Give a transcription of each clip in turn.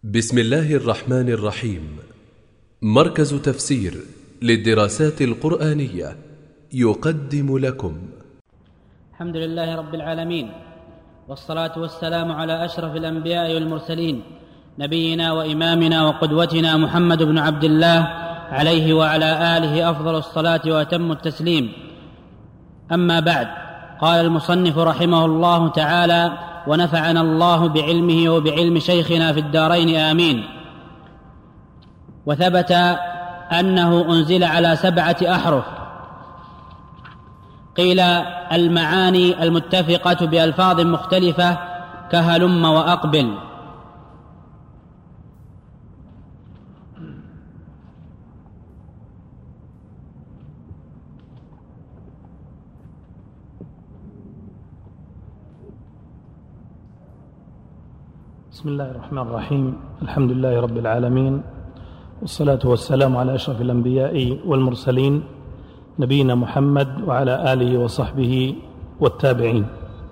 بسم الله الرحمن الرحيم. مركز تفسير للدراسات القرآنية يقدم لكم. الحمد لله رب العالمين، والصلاة والسلام على أشرف الأنبياء والمرسلين، نبينا وإمامنا وقدوتنا محمد بن عبد الله، عليه وعلى آله أفضل الصلاة وأتم التسليم. أما بعد، قال المصنف رحمه الله تعالى: ونفعنا الله بعلمه وبعلم شيخنا في الدارين آمين. وثبت أنه أنزل على 7 أحرف، قيل المعاني المتفقة بألفاظ مختلفة كهلم وأقبل. بسم الله الرحمن الرحيم. الحمد لله رب العالمين، والصلاة والسلام على أشرف الأنبياء والمرسلين، نبينا محمد وعلى آله وصحبه والتابعين.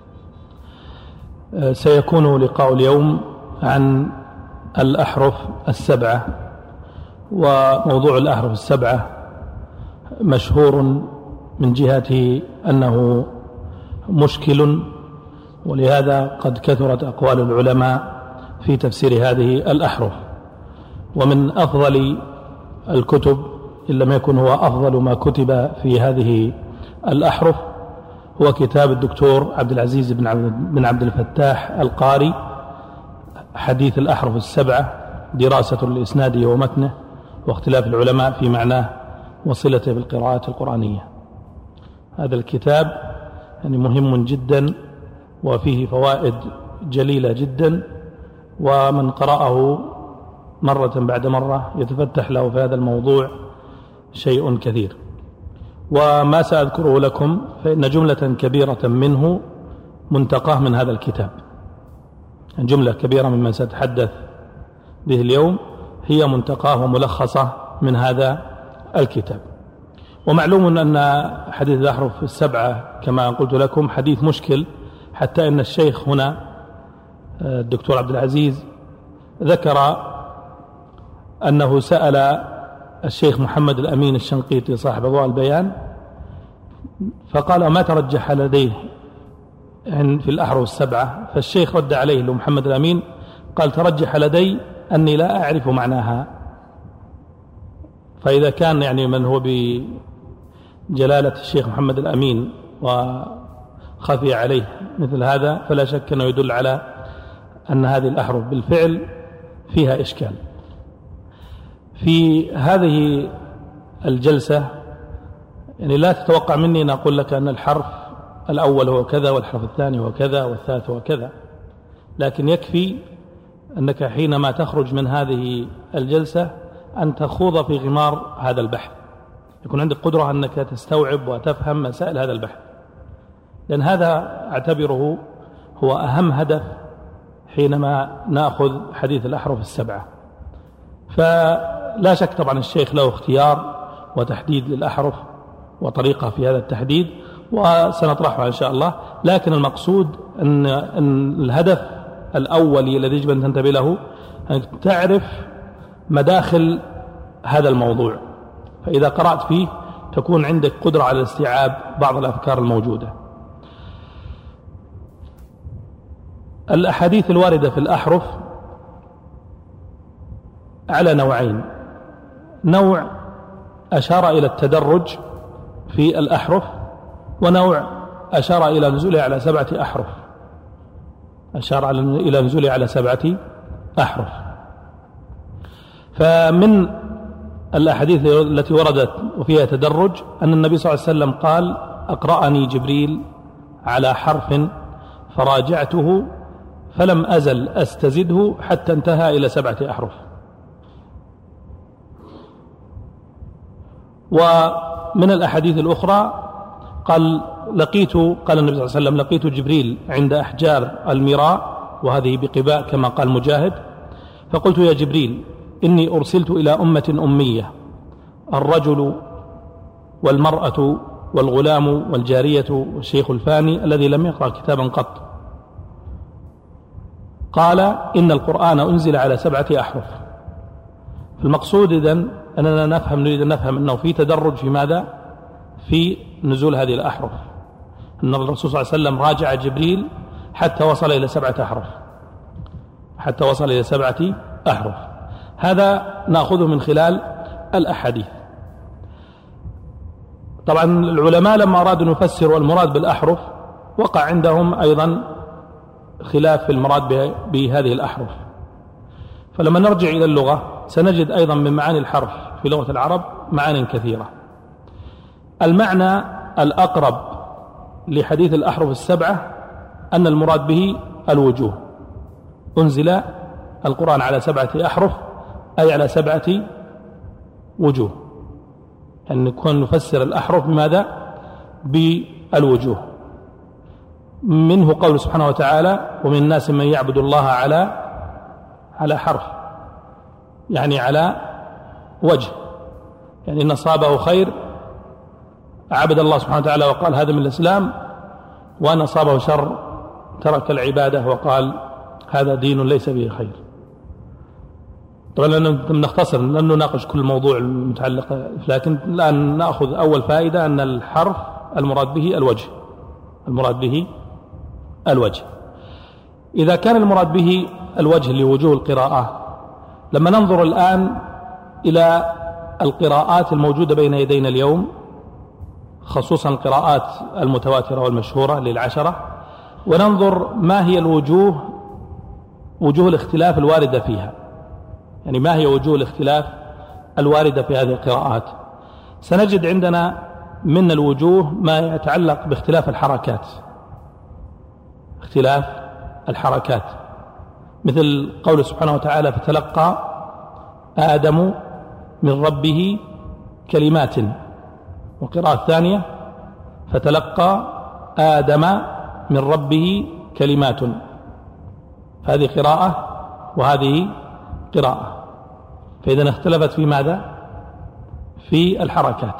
سيكون لقاء اليوم عن الأحرف 7، وموضوع الأحرف 7 مشهور من جهة أنه مشكل، ولهذا قد كثرت أقوال العلماء في تفسير هذه الأحرف. ومن أفضل الكتب، إن لم يكن هو أفضل ما كتب في هذه الأحرف، هو كتاب الدكتور عبد العزيز بن عبد الفتاح القاري، حديث الأحرف 7، دراسة الإسناد ومتنه واختلاف العلماء في معناه وصلته بالقراءات القرآنية. هذا الكتاب يعني مهم جدا، وفيه فوائد جليلة جدا، ومن قرأه مرة بعد مرة يتفتح له في هذا الموضوع شيء كثير. وما سأذكره لكم فإن جملة كبيرة منه منتقاه من هذا الكتاب. جملة كبيرة مما سأتحدث به اليوم هي منتقاه وملخصة من هذا الكتاب. ومعلوم أن حديث الأحرف 7 كما قلت لكم حديث مشكل، حتى أن الشيخ هنا الدكتور عبد العزيز ذكر أنه سأل الشيخ محمد الأمين الشنقيطي صاحب أضواء البيان، فقال: ما ترجح لديه في الأحرف 7؟ فالشيخ رد عليه لمحمد الأمين قال: ترجح لدي أني لا أعرف معناها. فإذا كان يعني من هو بجلالة الشيخ محمد الأمين وخفي عليه مثل هذا، فلا شك أنه يدل على أن هذه الأحرف بالفعل فيها إشكال. في هذه الجلسة يعني لا تتوقع مني أن أقول لك أن الحرف الأول هو كذا، والحرف الثاني هو كذا، والثالث هو كذا، لكن يكفي أنك حينما تخرج من هذه الجلسة أن تخوض في غمار هذا البحث، يكون عندك قدرة أنك تستوعب وتفهم مسائل هذا البحث، لأن هذا أعتبره هو أهم هدف حينما نأخذ حديث الأحرف 7. فلا شك طبعا الشيخ له اختيار وتحديد للأحرف وطريقة في هذا التحديد، وسنطرحها إن شاء الله. لكن المقصود أن الهدف الأولي الذي يجب أن تنتبه له أن تعرف مداخل هذا الموضوع، فإذا قرأت فيه تكون عندك قدرة على استيعاب بعض الأفكار الموجودة. الأحاديث الواردة في الأحرف على نوعين: نوع أشار إلى التدرج في الأحرف، ونوع أشار إلى نزوله على 7 أحرف، أشار إلى نزوله على 7 أحرف. فمن الأحاديث التي وردت وفيها تدرج أن النبي صلى الله عليه وسلم قال: أقرأني جبريل على حرف فراجعته فلم أزل أستزده حتى انتهى إلى 7 أحرف. ومن الأحاديث الأخرى قال النبي صلى الله عليه وسلم: لقيت جبريل عند أحجار المراء، وهذه بقباء كما قال مجاهد، فقلت: يا جبريل، إني أرسلت إلى أمة أمية، الرجل والمرأة والغلام والجارية والشيخ الفاني الذي لم يقرأ كتابا قط. قال إن القرآن أنزل على 7 أحرف. المقصود إذن أننا نريد أن نفهم أنه في تدرج في ماذا؟ في نزول هذه الأحرف، أن الرسول صلى الله عليه وسلم راجع جبريل حتى وصل إلى 7 أحرف، حتى وصل إلى 7 أحرف. هذا نأخذه من خلال الأحاديث. طبعا العلماء لما أرادوا أن يفسروا المراد بالأحرف وقع عندهم أيضا خلاف في المراد بهذه الأحرف. فلما نرجع إلى اللغة سنجد أيضا من معاني الحرف في لغة العرب معاني كثيرة. المعنى الأقرب لحديث الأحرف 7 أن المراد به الوجوه. أنزل القرآن على 7 أحرف أي على 7 وجوه، أن نكون نفسر الأحرف بماذا؟ بالوجوه. منه قول سبحانه وتعالى ومن الناس من يعبد الله على حرف، يعني على وجه، يعني إن أصابه خير عبد الله سبحانه وتعالى وقال هذا من الإسلام، وأن أصابه شر ترك العبادة وقال هذا دين ليس به خير. طبعا نختصر لن نناقش كل الموضوع المتعلق، لكن الآن نأخذ أول فائدة أن الحرف المراد به الوجه، المراد به الوجه. إذا كان المراد به الوجه لوجوه القراءة، لما ننظر الآن إلى القراءات الموجودة بين يدينا اليوم، خصوصا القراءات المتواترة والمشهورة لل10، وننظر ما هي وجوه الاختلاف الواردة فيها، يعني ما هي وجوه الاختلاف الواردة في هذه القراءات، سنجد عندنا من الوجوه ما يتعلق باختلاف الحركات، اختلاف الحركات، مثل قول سبحانه وتعالى فتلقى آدم من ربه كلمات، والقراءة الثانية فتلقى آدم من ربه كلمات. هذه قراءة وهذه قراءة، فإذا اختلفت في ماذا؟ في الحركات.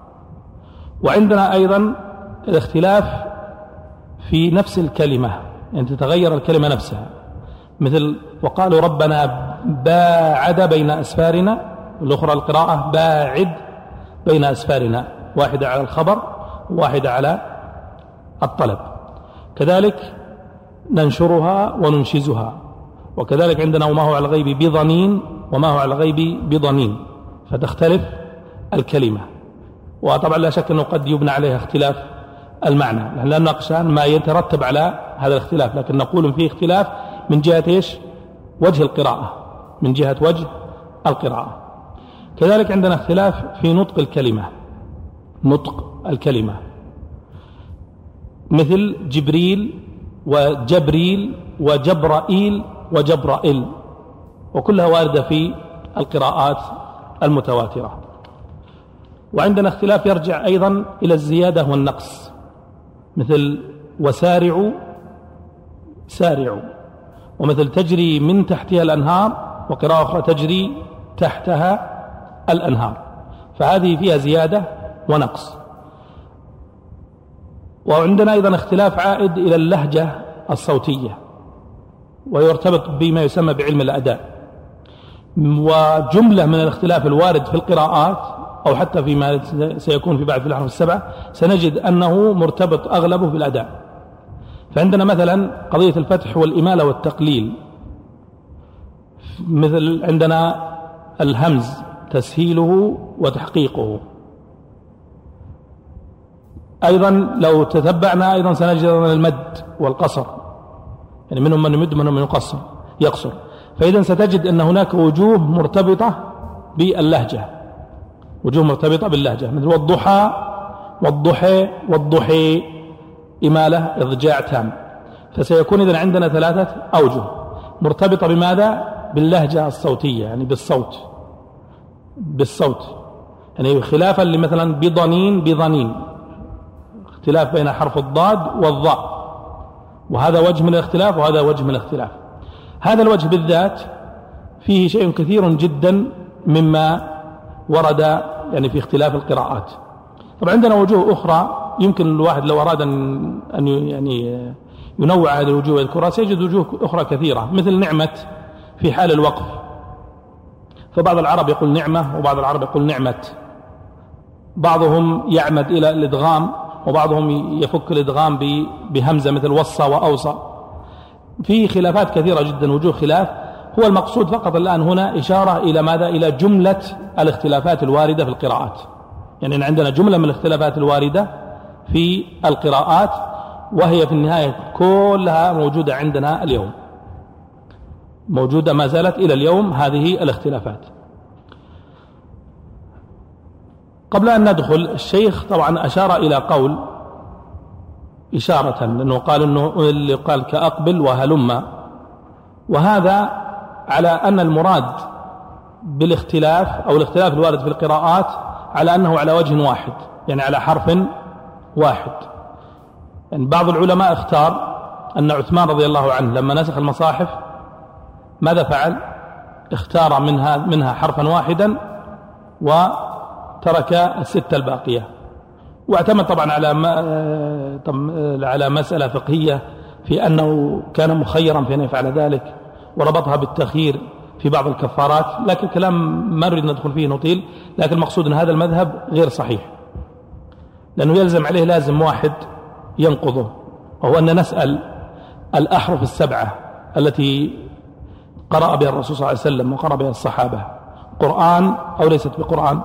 وعندنا أيضا الاختلاف في نفس الكلمة، يعني تتغير الكلمة نفسها، مثل وقالوا ربنا باعد بين أسفارنا، الأخرى القراءة باعد بين أسفارنا، واحدة على الخبر وواحدة على الطلب. كذلك ننشرها وننشزها. وكذلك عندنا وما هو على الغيب بضنين وما هو على الغيب بضنين، فتختلف الكلمة. وطبعا لا شك أنه قد يبنى عليها اختلاف المعنى، نحن لا نناقش ما يترتب على هذا الاختلاف، لكن نقول فيه اختلاف من جهة إيش؟ وجه القراءة، من جهة وجه القراءة. كذلك عندنا اختلاف في نطق الكلمة، نطق الكلمة، مثل جبريل وجبريل وجبرائيل وجبرائيل، وكلها واردة في القراءات المتواترة. وعندنا اختلاف يرجع أيضا إلى الزيادة والنقص، مثل وسارعوا سارعوا، ومثل تجري من تحتها الأنهار، وقراءة أخرى تجري تحتها الأنهار، فهذه فيها زيادة ونقص. وعندنا أيضا اختلاف عائد إلى اللهجة الصوتية، ويرتبط بما يسمى بعلم الأداء. وجملة من الاختلاف الوارد في القراءات أو حتى فيما سيكون في بعض الأحرف 7 سنجد أنه مرتبط أغلبه بالأداء. فعندنا مثلا قضية الفتح والإمالة والتقليل، مثل عندنا الهمز تسهيله وتحقيقه. أيضا لو تتبعنا أيضا سنجد المد والقصر، يعني منهم من يمد ومنهم من يقصر. فإذا ستجد أن هناك وجوه مرتبطة باللهجة، وجوه مرتبطة باللهجة، مثل والضحى والضحى والضحي، إمالة إضجاع تام. فسيكون إذن عندنا 3 أوجه مرتبطة بماذا؟ باللهجة الصوتية، يعني بالصوت، يعني خلافا لمثلا بضنين بضنين، اختلاف بين حرف الضاد والضاء، وهذا وجه من الاختلاف وهذا وجه من الاختلاف. هذا الوجه بالذات فيه شيء كثير جدا مما ورد يعني في اختلاف القراءات. طبعا عندنا وجوه أخرى يمكن الواحد لو أراد أن يعني ينوع هذه الوجوه ويذكرها سيجد وجوه أخرى كثيرة، مثل نعمة في حال الوقف، فبعض العرب يقول نعمة وبعض العرب يقول نعمة، بعضهم يعمد إلى الإدغام وبعضهم يفك الإدغام بهمزة مثل وصى وأوصى. في خلافات كثيرة جدا، وجوه خلاف. هو المقصود فقط الآن هنا إشارة إلى ماذا؟ إلى جملة الاختلافات الواردة في القراءات. يعني عندنا جملة من الاختلافات الواردة في القراءات، وهي في النهاية كلها موجودة عندنا اليوم، موجودة ما زالت إلى اليوم هذه الاختلافات. قبل أن ندخل، الشيخ طبعا أشار إلى قول إشارة، لأنه قال أنه اللي قال كأقبل وهلم، وهذا على أن المراد بالاختلاف أو الاختلاف الوارد في القراءات على أنه على وجه واحد، يعني على حرف واحد. يعني بعض العلماء اختار أن عثمان رضي الله عنه لما نسخ المصاحف ماذا فعل؟ اختار منها حرفا واحدا وترك الستة الباقية، واعتمد طبعا على مسألة فقهية في أنه كان مخيرا في أن يفعل ذلك، وربطها بالتخيير في بعض الكفارات، لكن كلام ما نريد ندخل فيه نطيل. لكن المقصود أن هذا المذهب غير صحيح، لأنه يلزم عليه لازم واحد ينقضه، وهو أن نسأل الأحرف السبعة التي قرأ بها الرسول صلى الله عليه وسلم وقرأ بها الصحابة قرآن أو ليست بقرآن؟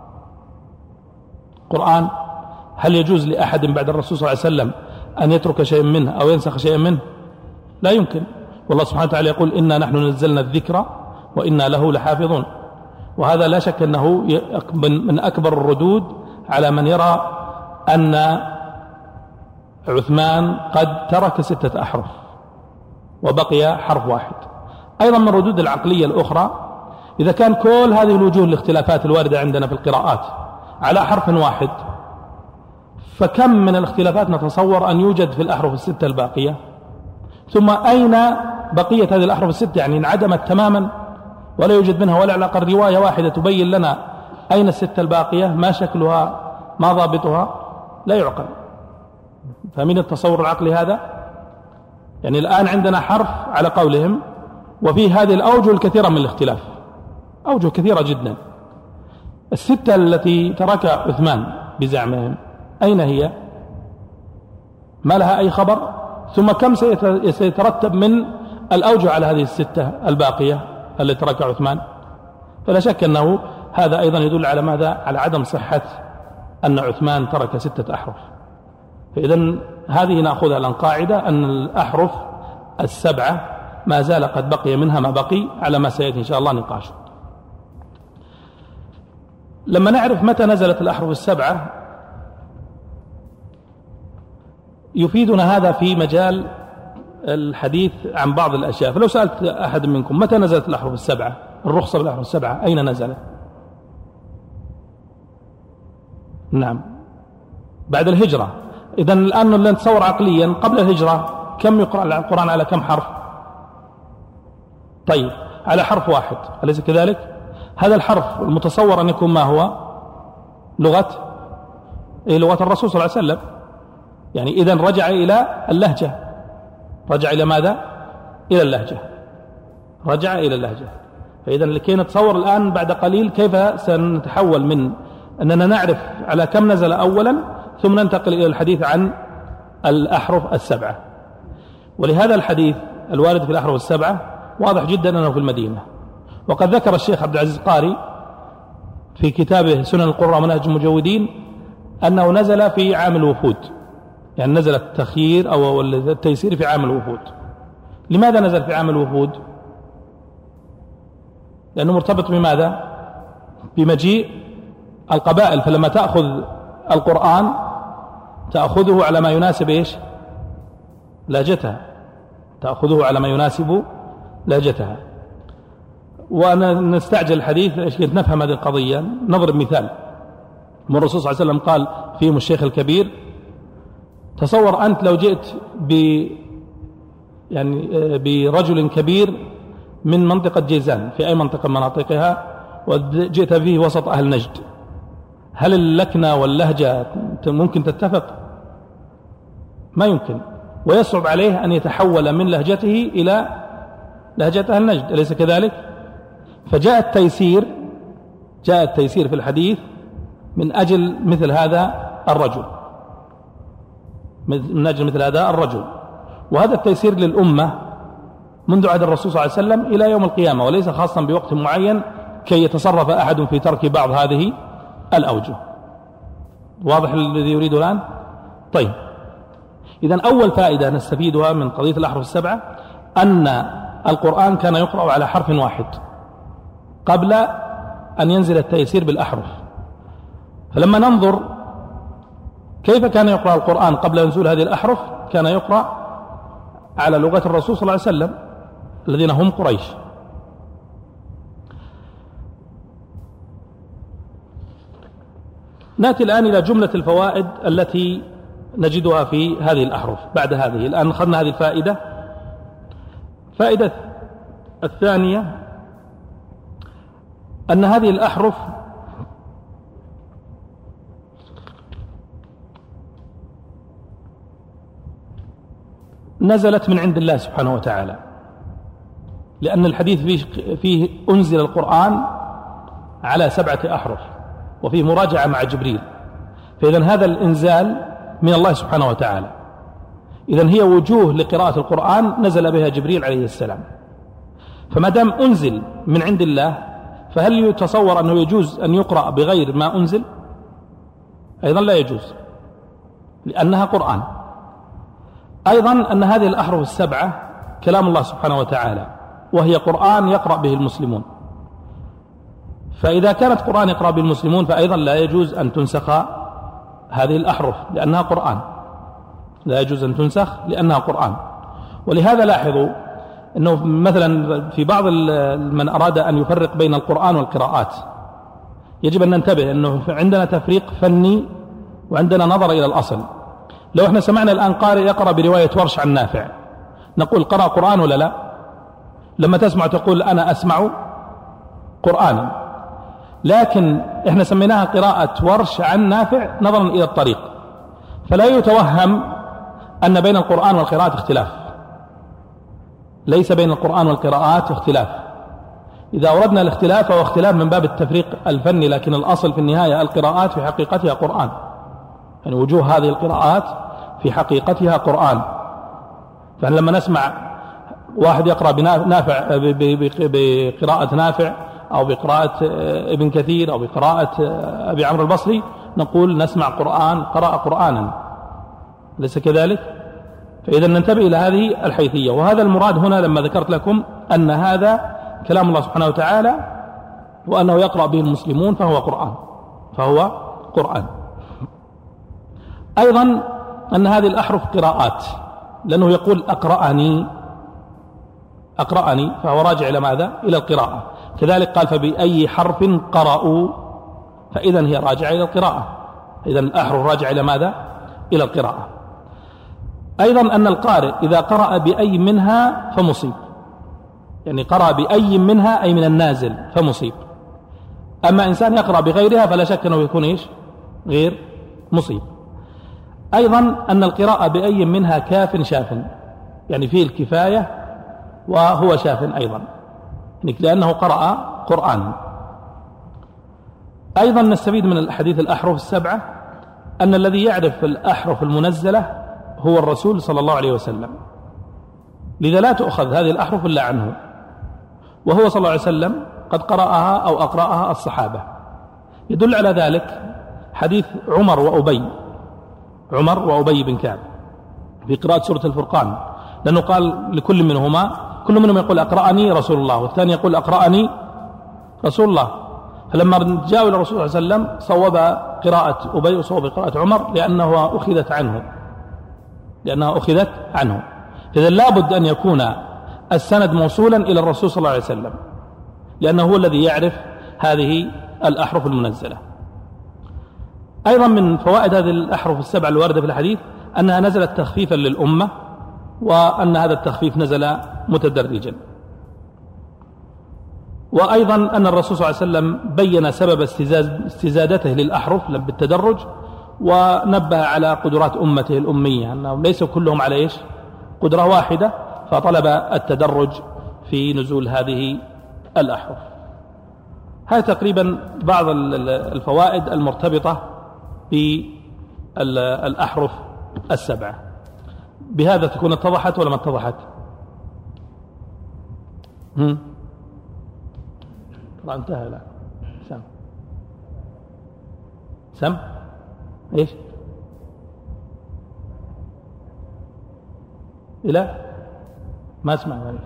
قرآن. هل يجوز لأحد بعد الرسول صلى الله عليه وسلم أن يترك شيئا منه أو ينسخ شيئا منه؟ لا يمكن. والله سبحانه وتعالى يقول إنا نحن نزلنا الذكر وإنا له لحافظون، وهذا لا شك أنه من أكبر الردود على من يرى أن عثمان قد ترك 6 أحرف وبقي حرف واحد. أيضا من الردود العقلية الأخرى، إذا كان كل هذه الوجوه الاختلافات الواردة عندنا في القراءات على حرف واحد، فكم من الاختلافات نتصور أن يوجد في الأحرف ال6 الباقية؟ ثم أين بقية هذه الأحرف ال6؟ يعني انعدمت تماما ولا يوجد منها ولا على الأقل رواية واحدة تبين لنا أين ال6 الباقية، ما شكلها، ما ضابطها، لا يعقل. فمن التصور العقلي هذا؟ يعني الآن عندنا حرف على قولهم، وفي هذه الأوجه الكثيرة من الاختلاف، أوجه كثيرة جدا. ال6 التي ترك عثمان بزعمهم أين هي؟ ما لها أي خبر. ثم كم سيترتب من الأوجه على هذه ال6 الباقية التي ترك عثمان؟ فلا شك أنه هذا أيضا يدل على ماذا؟ على عدم صحة أن عثمان ترك 6 أحرف. فإذن هذه نأخذها الآن قاعدة أن الأحرف ال7 ما زال قد بقي منها ما بقي، على ما سيأتي إن شاء الله نقاشه. لما نعرف متى نزلت الأحرف ال7 يفيدنا هذا في مجال الحديث عن بعض الأشياء. فلو سألت أحد منكم متى نزلت الأحرف ال7، الرخصة بالأحرف ال7 أين نزلت؟ نعم، بعد الهجرة. إذن الآن نتصور عقليا قبل الهجرة كم يقرأ القرآن على كم حرف؟ طيب على حرف واحد، أليس كذلك؟ هذا الحرف المتصور أن يكون ما هو؟ لغة الرسول صلى الله عليه وسلم. يعني إذن رجع إلى اللهجة. رجع إلى ماذا؟ إلى اللهجة. رجع إلى اللهجة. فإذن لكي نتصور الآن بعد قليل كيف سنتحول من أننا نعرف على كم نزل أولا ثم ننتقل إلى الحديث عن الأحرف ال7. ولهذا الحديث الوارد في الأحرف ال7 واضح جدا أنه في المدينة. وقد ذكر الشيخ عبد العزيز القاري في كتابه سنن القراء ومنهج المجودين أنه نزل في عام الوفود، يعني نزل التخيير أو التيسير في عام الوفود. لماذا نزل في عام الوفود؟ لأنه مرتبط بماذا؟ بمجيء القبائل، فلما تأخذ القرآن تأخذه على ما يناسب إيش؟ لهجتها، تأخذه على ما يناسب لهجتها. ونستعجل الحديث عشان نفهم هذه القضية. نضرب مثال من الرسول صلى الله عليه وسلم قال فيهم الشيخ الكبير. تصور أنت لو جئت برجل كبير من منطقة جيزان في أي منطقة من مناطقها وجئت فيه وسط أهل نجد، هل اللكنة واللهجة ممكن تتفق؟ ما يمكن. ويصعب عليه أن يتحول من لهجته إلى لهجة أهل نجد، أليس كذلك؟ فجاء التيسير في الحديث من أجل مثل هذا الرجل، وهذا التيسير للأمة منذ عهد الرسول صلى الله عليه وسلم إلى يوم القيامة، وليس خاصا بوقت معين كي يتصرف أحد في ترك بعض هذه الأوجه. واضح الذي يريد الآن؟ طيب، إذن أول فائدة نستفيدها من قضية الأحرف السبعة أن القرآن كان يقرأ على حرف واحد قبل أن ينزل التيسير بالأحرف. فلما ننظر كيف كان يقرأ القرآن قبل نزول هذه الأحرف، كان يقرأ على لغة الرسول صلى الله عليه وسلم الذين هم قريش. نأتي الآن إلى جملة الفوائد التي نجدها في هذه الأحرف. بعد هذه الآن أخذنا هذه الفائدة. فائدة الثانية أن هذه الأحرف نزلت من عند الله سبحانه وتعالى، لأن الحديث فيه أنزل القرآن على 7 أحرف وفيه مراجعة مع جبريل، فإذن هذا الإنزال من الله سبحانه وتعالى، إذن هي وجوه لقراءة القرآن نزل بها جبريل عليه السلام. فما دام أنزل من عند الله، فهل يتصور أنه يجوز أن يقرأ بغير ما أنزل؟ أيضا لا يجوز، لأنها قرآن. أيضا أن هذه الأحرف السبعة كلام الله سبحانه وتعالى، وهي قرآن يقرأ به المسلمون، فإذا كانت قرآن يقرأ به المسلمون فأيضا لا يجوز أن تنسخ هذه الأحرف لأنها قرآن، لا يجوز أن تنسخ لأنها قرآن. ولهذا لاحظوا أنه مثلا في بعض من أراد أن يفرق بين القرآن والقراءات يجب أن ننتبه أنه عندنا تفريق فني وعندنا نظر إلى الأصل. لو احنا سمعنا الآن قارئ يقرأ برواية ورش عن نافع، نقول قرأ قرآن ولا لا؟ لما تسمع تقول أنا أسمع قرآنا، لكن احنا سميناها قراءة ورش عن نافع نظرا إلى الطريق، فلا يتوهم أن بين القرآن والقراءات اختلاف، ليس بين القرآن والقراءات اختلاف. إذا أردنا الاختلاف فهو اختلاف من باب التفريق الفني، لكن الأصل في النهاية القراءات في حقيقتها قرآن، يعني وجوه هذه القراءات في حقيقتها قرآن. فلما نسمع واحد يقرأ بقراءة نافع أو بقراءة ابن كثير أو بقراءة أبي عمرو البصري نقول نسمع قرآن، قرأ قرآنا، ليس كذلك؟ فإذا ننتبه إلى هذه الحيثية. وهذا المراد هنا لما ذكرت لكم أن هذا كلام الله سبحانه وتعالى وأنه يقرأ به المسلمون فهو قرآن. أيضا أن هذه الأحرف قراءات، لأنه يقول أقرأني فهو راجع إلى ماذا؟ إلى القراءة. كذلك قال فبأي حرف قرأوا، فإذا هي راجعة إلى القراءة، إذا الأحرف راجعة إلى ماذا؟ إلى القراءة. أيضا أن القارئ إذا قرأ بأي منها فمصيب، يعني قرأ بأي منها أي من النازل فمصيب. أما إنسان يقرأ بغيرها فلا شك أنه يكون غير مصيب. أيضا أن القراءة بأي منها كاف شاف، يعني فيه الكفاية وهو شاف أيضا، لأنه قرأ قرآن. أيضا نستفيد من الحديث الأحرف السبعة أن الذي يعرف الأحرف المنزلة هو الرسول صلى الله عليه وسلم، لذا لا تؤخذ هذه الأحرف إلا عنه، وهو صلى الله عليه وسلم قد قرأها أو أقرأها الصحابة. يدل على ذلك حديث عمر وأبي بن كعب في قراءة سورة الفرقان، لأنه قال لكل منهم يقول أقرأني رسول الله، والثاني يقول أقرأني رسول الله. فلما جاءوا إلى الرسول صلى الله عليه وسلم صوب قراءة أبي وصوب قراءة عمر لأنها أخذت عنه. إذن لابد أن يكون السند موصولا إلى الرسول صلى الله عليه وسلم، لأنه هو الذي يعرف هذه الأحرف المنزلة. أيضا من فوائد هذه الأحرف السبع الواردة في الحديث أنها نزلت تخفيفا للأمة، وأن هذا التخفيف نزل متدرجا. وأيضا أن الرسول صلى الله عليه وسلم بين سبب استزادته للأحرف بالتدرج، ونبه على قدرات أمته الأمية، أنهم ليسوا كلهم على قدرة واحدة، فطلب التدرج في نزول هذه الأحرف. هذه تقريبا بعض الفوائد المرتبطة بالأحرف السبعة. بهذا تكون اتضحت ولا ما اتضحت؟ طبعا انتهى. لا سم ايش إلى ما اسمع ذلك.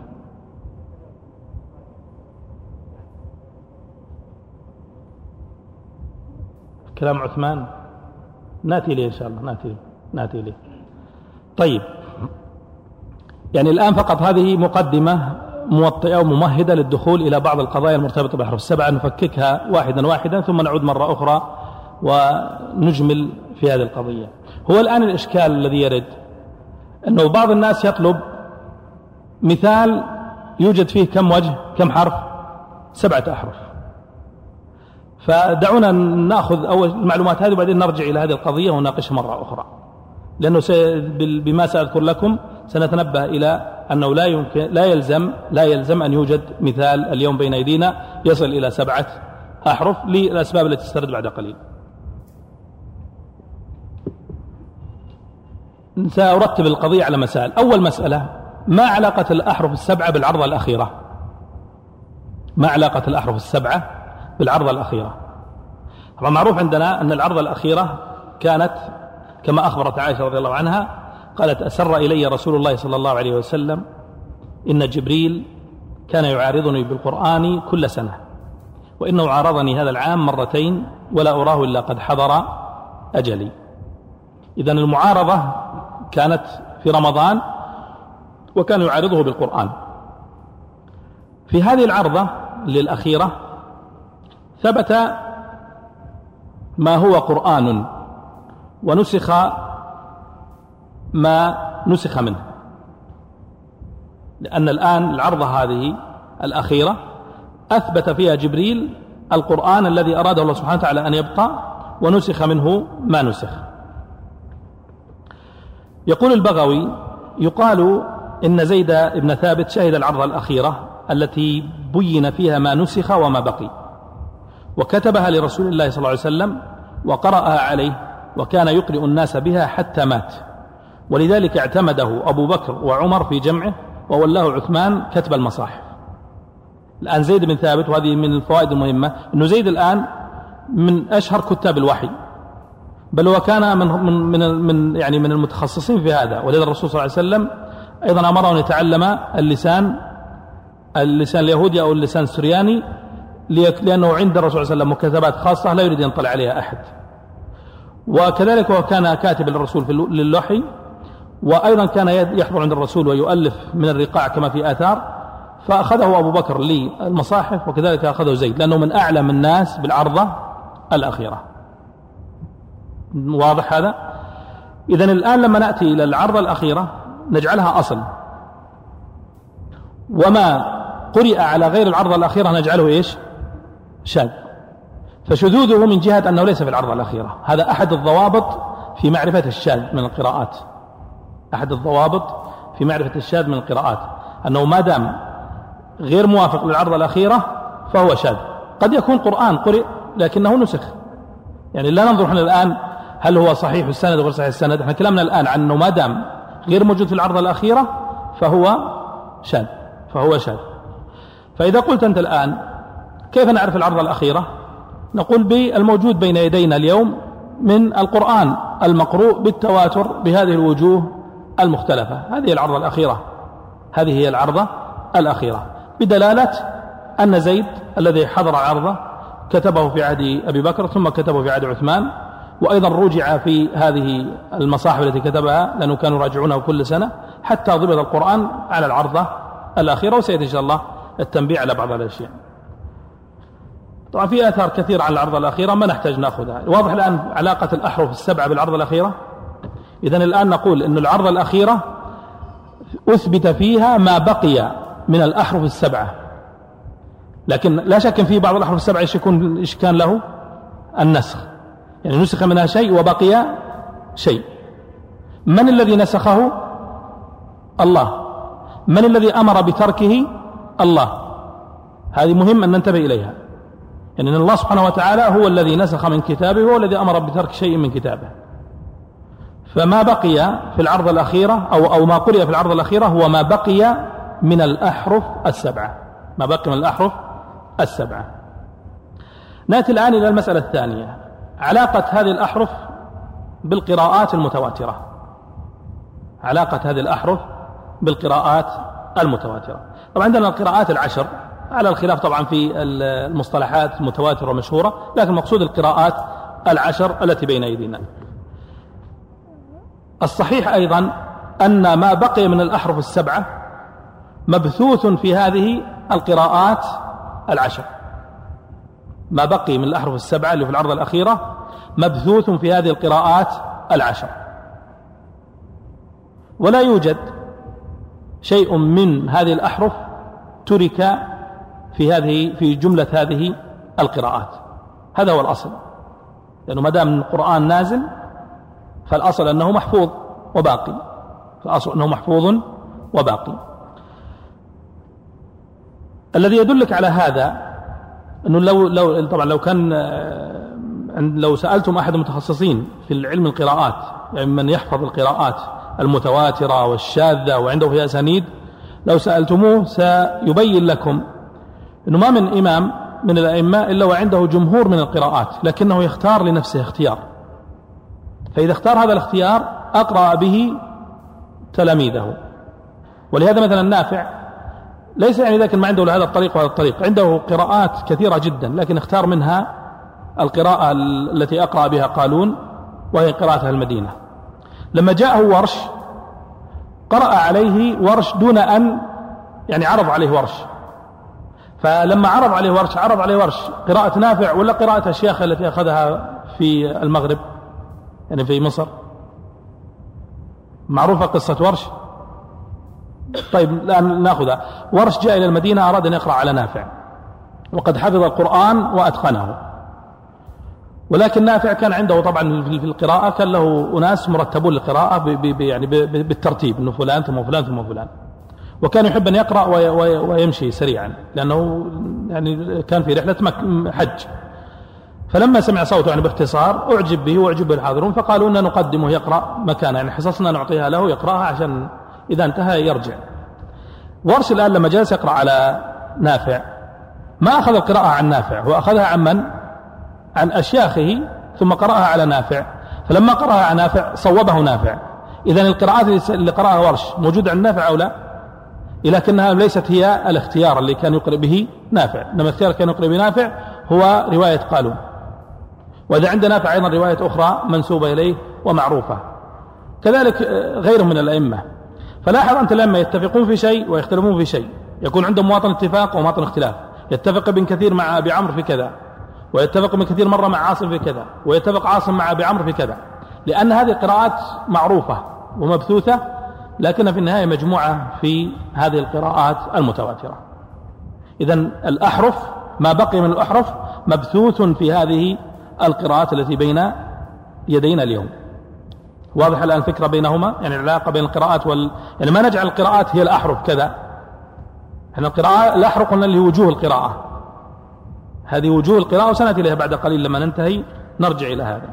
كلام عثمان ناتي ليه إن شاء الله، ناتي ليه. طيب، يعني الآن فقط هذه مقدمة موطئة وممهدة للدخول إلى بعض القضايا المرتبطة بالأحرف السبعة، نفككها واحدا واحدا ثم نعود مرة أخرى ونجمل في هذه القضية. هو الآن الإشكال الذي يرد أنه بعض الناس يطلب مثال يوجد فيه كم وجه، كم حرف؟ 7 أحرف. فدعونا نأخذ أول المعلومات هذه وبعدين نرجع إلى هذه القضية ونناقشها مرة أخرى، لأنه بما سأذكر لكم سنتنبه إلى أنه لا يلزم أن يوجد مثال اليوم بين أيدينا يصل إلى 7 أحرف للأسباب التي سترد بعد قليل. سأرتب القضية على مسائل. أول مسألة: ما علاقة الأحرف السبعة بالعرضة الأخيرة؟ ما علاقة الأحرف السبعة بالعرضة الأخيرة؟ طبعا معروف عندنا أن العرضة الأخيرة كانت كما أخبرت عائشة رضي الله عنها، قالت: أسر إلي رسول الله صلى الله عليه وسلم إن جبريل كان يعارضني بالقرآن كل سنة، وإنه عارضني هذا العام مرتين ولا أراه إلا قد حضر أجلي. إذن المعارضة كانت في رمضان وكان يعارضه بالقرآن. في هذه العرضة للأخيرة ثبت ما هو قرآن ونسخ ما نسخ منه، لأن الآن العرضة هذه الأخيرة أثبت فيها جبريل القرآن الذي أراده الله سبحانه وتعالى أن يبقى ونسخ منه ما نسخ. يقول البغوي: يقال إن زيد بن ثابت شهد العرضة الأخيرة التي بين فيها ما نسخ وما بقي، وكتبها لرسول الله صلى الله عليه وسلم وقرأها عليه، وكان يقرئ الناس بها حتى مات، ولذلك اعتمده أبو بكر وعمر في جمعه، وولاه عثمان كتب المصاحف. الآن زيد بن ثابت، وهذه من الفوائد المهمة، أنه زيد الآن من أشهر كتاب الوحي، بل هو كان من المتخصصين في هذا. ولذا الرسول صلى الله عليه وسلم أيضا أمره أن يتعلم اللسان اليهودي أو اللسان السرياني، لأنه عند الرسول صلى الله عليه وسلم مكتبات خاصة لا يريد أن يطلع عليها أحد. وكذلك هو كان كاتب للرسول للوحي، وأيضا كان يحضر عند الرسول ويؤلف من الرقاع كما في آثار، فأخذه أبو بكر للمصاحف، وكذلك أخذه زيد، لأنه من أعلم الناس بالعرضة الأخيرة. واضح هذا؟ إذن الآن لما نأتي إلى العرضة الأخيرة نجعلها أصل، وما قرئ على غير العرضة الأخيرة نجعله إيش؟ شاذ. فشذوذه من جهة أنه ليس في العرضة الأخيرة. هذا أحد الضوابط في معرفة الشاذ من القراءات، أحد الضوابط في معرفة الشاذ من القراءات، أنه ما دام غير موافق للعرضة الأخيرة فهو شاذ. قد يكون قرآن قرئ لكنه نسخ، يعني لا ننظر احنا الآن هل هو صحيح السند وغير صحيح السند، احنا كلامنا الآن عن أنه ما دام غير موجود في العرضة الأخيرة فهو شاذ. فإذا قلت أنت الآن كيف نعرف العرضة الأخيرة؟ نقول بالموجود بين يدينا اليوم من القرآن المقروء بالتواتر بهذه الوجوه المختلفة، هذه العرضة الأخيرة، هذه هي العرضة الأخيرة، بدلالة أن زيد الذي حضر العرضة كتبه في عهد أبي بكر ثم كتبه في عهد عثمان، وأيضا رجع في هذه المصاحف التي كتبها لأنه كانوا يراجعونه كل سنة حتى ضبط القرآن على العرضة الأخيرة. وسيأتي إن شاء الله التنبيه على بعض الأشياء. طبعا في آثار كثيرة عن العرضة الأخيرة ما نحتاج نأخذها. واضح الآن علاقة الأحرف السبعة بالعرضة الأخيرة؟ إذن الآن نقول أن العرضة الأخيرة أثبت فيها ما بقي من الأحرف السبعة، لكن لا شك في بعض الأحرف السبعة إيش كان له؟ النسخ، يعني نسخ منها شيء وبقي شيء. من الذي نسخه؟ الله. من الذي أمر بتركه؟ الله. هذه مهم أن ننتبه إليها، يعني أن الله سبحانه وتعالى هو الذي نسخ من كتابه، هو الذي أمر بترك شيء من كتابه. فما بقي في العرض الأخيرة أو ما قرئ في العرض الأخيرة هو ما بقي من الأحرف السبعة، ما بقي من الأحرف السبعة. نأتي الآن إلى المسألة الثانية، علاقة هذه الأحرف بالقراءات المتواترة. علاقة هذه الأحرف بالقراءات المتواترة. طبعا عندنا القراءات العشر على الخلاف طبعا في المصطلحات المتواترة ومشهورة، لكن مقصود القراءات العشر التي بين أيدينا. الصحيح أيضا أن ما بقي من الأحرف السبعة مبثوث في هذه القراءات العشر. ما بقي من الأحرف السبعة اللي في العرض الأخيرة مبثوث في هذه القراءات العشر، ولا يوجد شيء من هذه الأحرف ترك في جملة هذه القراءات. هذا هو الأصل، لأنه ما دام القرآن نازل فالأصل أنه محفوظ وباقي، فالأصل أنه محفوظ وباقي. الذي يدلك على هذا أنه لو سألتم أحد المتخصصين في علم القراءات، يعني من يحفظ القراءات المتواترة والشاذة وعنده فيها أسانيد، لو سألتموه سيبين لكم أنه ما من إمام من الأئمة إلا وعنده جمهور من القراءات، لكنه يختار لنفسه اختيار، فإذا اختار هذا الاختيار أقرأ به تلاميذه. ولهذا مثلا نافع ليس يعني ذاك ما عنده هذا الطريق وهذا الطريق، عنده قراءات كثيرة جدا، لكن اختار منها القراءة التي أقرأ بها قالون، وهي قراءة المدينة. لما جاءه ورش قرأ عليه ورش دون أن يعني عرض عليه ورش، فلما عرض عليه ورش قراءة نافع ولا قراءة الشيخ التي أخذها في المغرب يعني في مصر؟ معروفة قصة ورش. طيب الآن نأخذها. ورش جاء إلى المدينة أراد أن يقرأ على نافع، وقد حفظ القرآن وأتقنه، ولكن نافع كان عنده طبعا في القراءة كان له أناس مرتبون للقراءة يعني بالترتيب، أنه فلان ثم فلان ثم فلان، وكان يحب أن يقرأ ويمشي سريعا لأنه يعني كان في رحلة حج. فلما سمع صوته يعني باختصار أعجب به وأعجب به الحاضرون، فقالوا إننا نقدمه يقرأ مكانه، يعني حصصنا نعطيها له يقرأها عشان إذا انتهى يرجع. ورش الآن لما جلس يقرأ على نافع ما أخذ القراءة عن نافع، هو أخذها عن من؟ عن أشياخه، ثم قرأها على نافع، فلما قرأها على نافع صوبه نافع. إذن القراءات اللي قرأها ورش موجودة عند نافع أو لا؟ لكنها ليست هي الاختيار اللي كان يقرأ به نافع، إنما الاختيار كان يقرأ به نافع هو رواية قالون. وإذا عند نافع أيضا رواية أخرى منسوبة إليه ومعروفة، كذلك غيرهم من الأئمة. فلاحظ أنت لما يتفقون في شيء ويختلفون في شيء يكون عندهم مواطن اتفاق ومواطن اختلاف. يتفق ابن كثير مع أبي عمرو في كذا، ويتفق ابن كثير مرة مع عاصم في كذا، ويتفق عاصم مع أبي عمرو في كذا، لأن هذه القراءات معروفة ومبثوثة، لكن في النهاية مجموعة في هذه القراءات المتواترة. إذن الأحرف ما بقي من الأحرف مبثوث في هذه القراءات التي بين يدينا اليوم. واضح الآن الفكرة بينهما، يعني العلاقة بين القراءات يعني ما نجعل القراءات هي الأحرف كذا، احنا القراءة الأحرف قلنا اللي هي وجوه القراءة، هذه وجوه القراءة وسنأتي إليها بعد قليل لما ننتهي نرجع إلى هذا.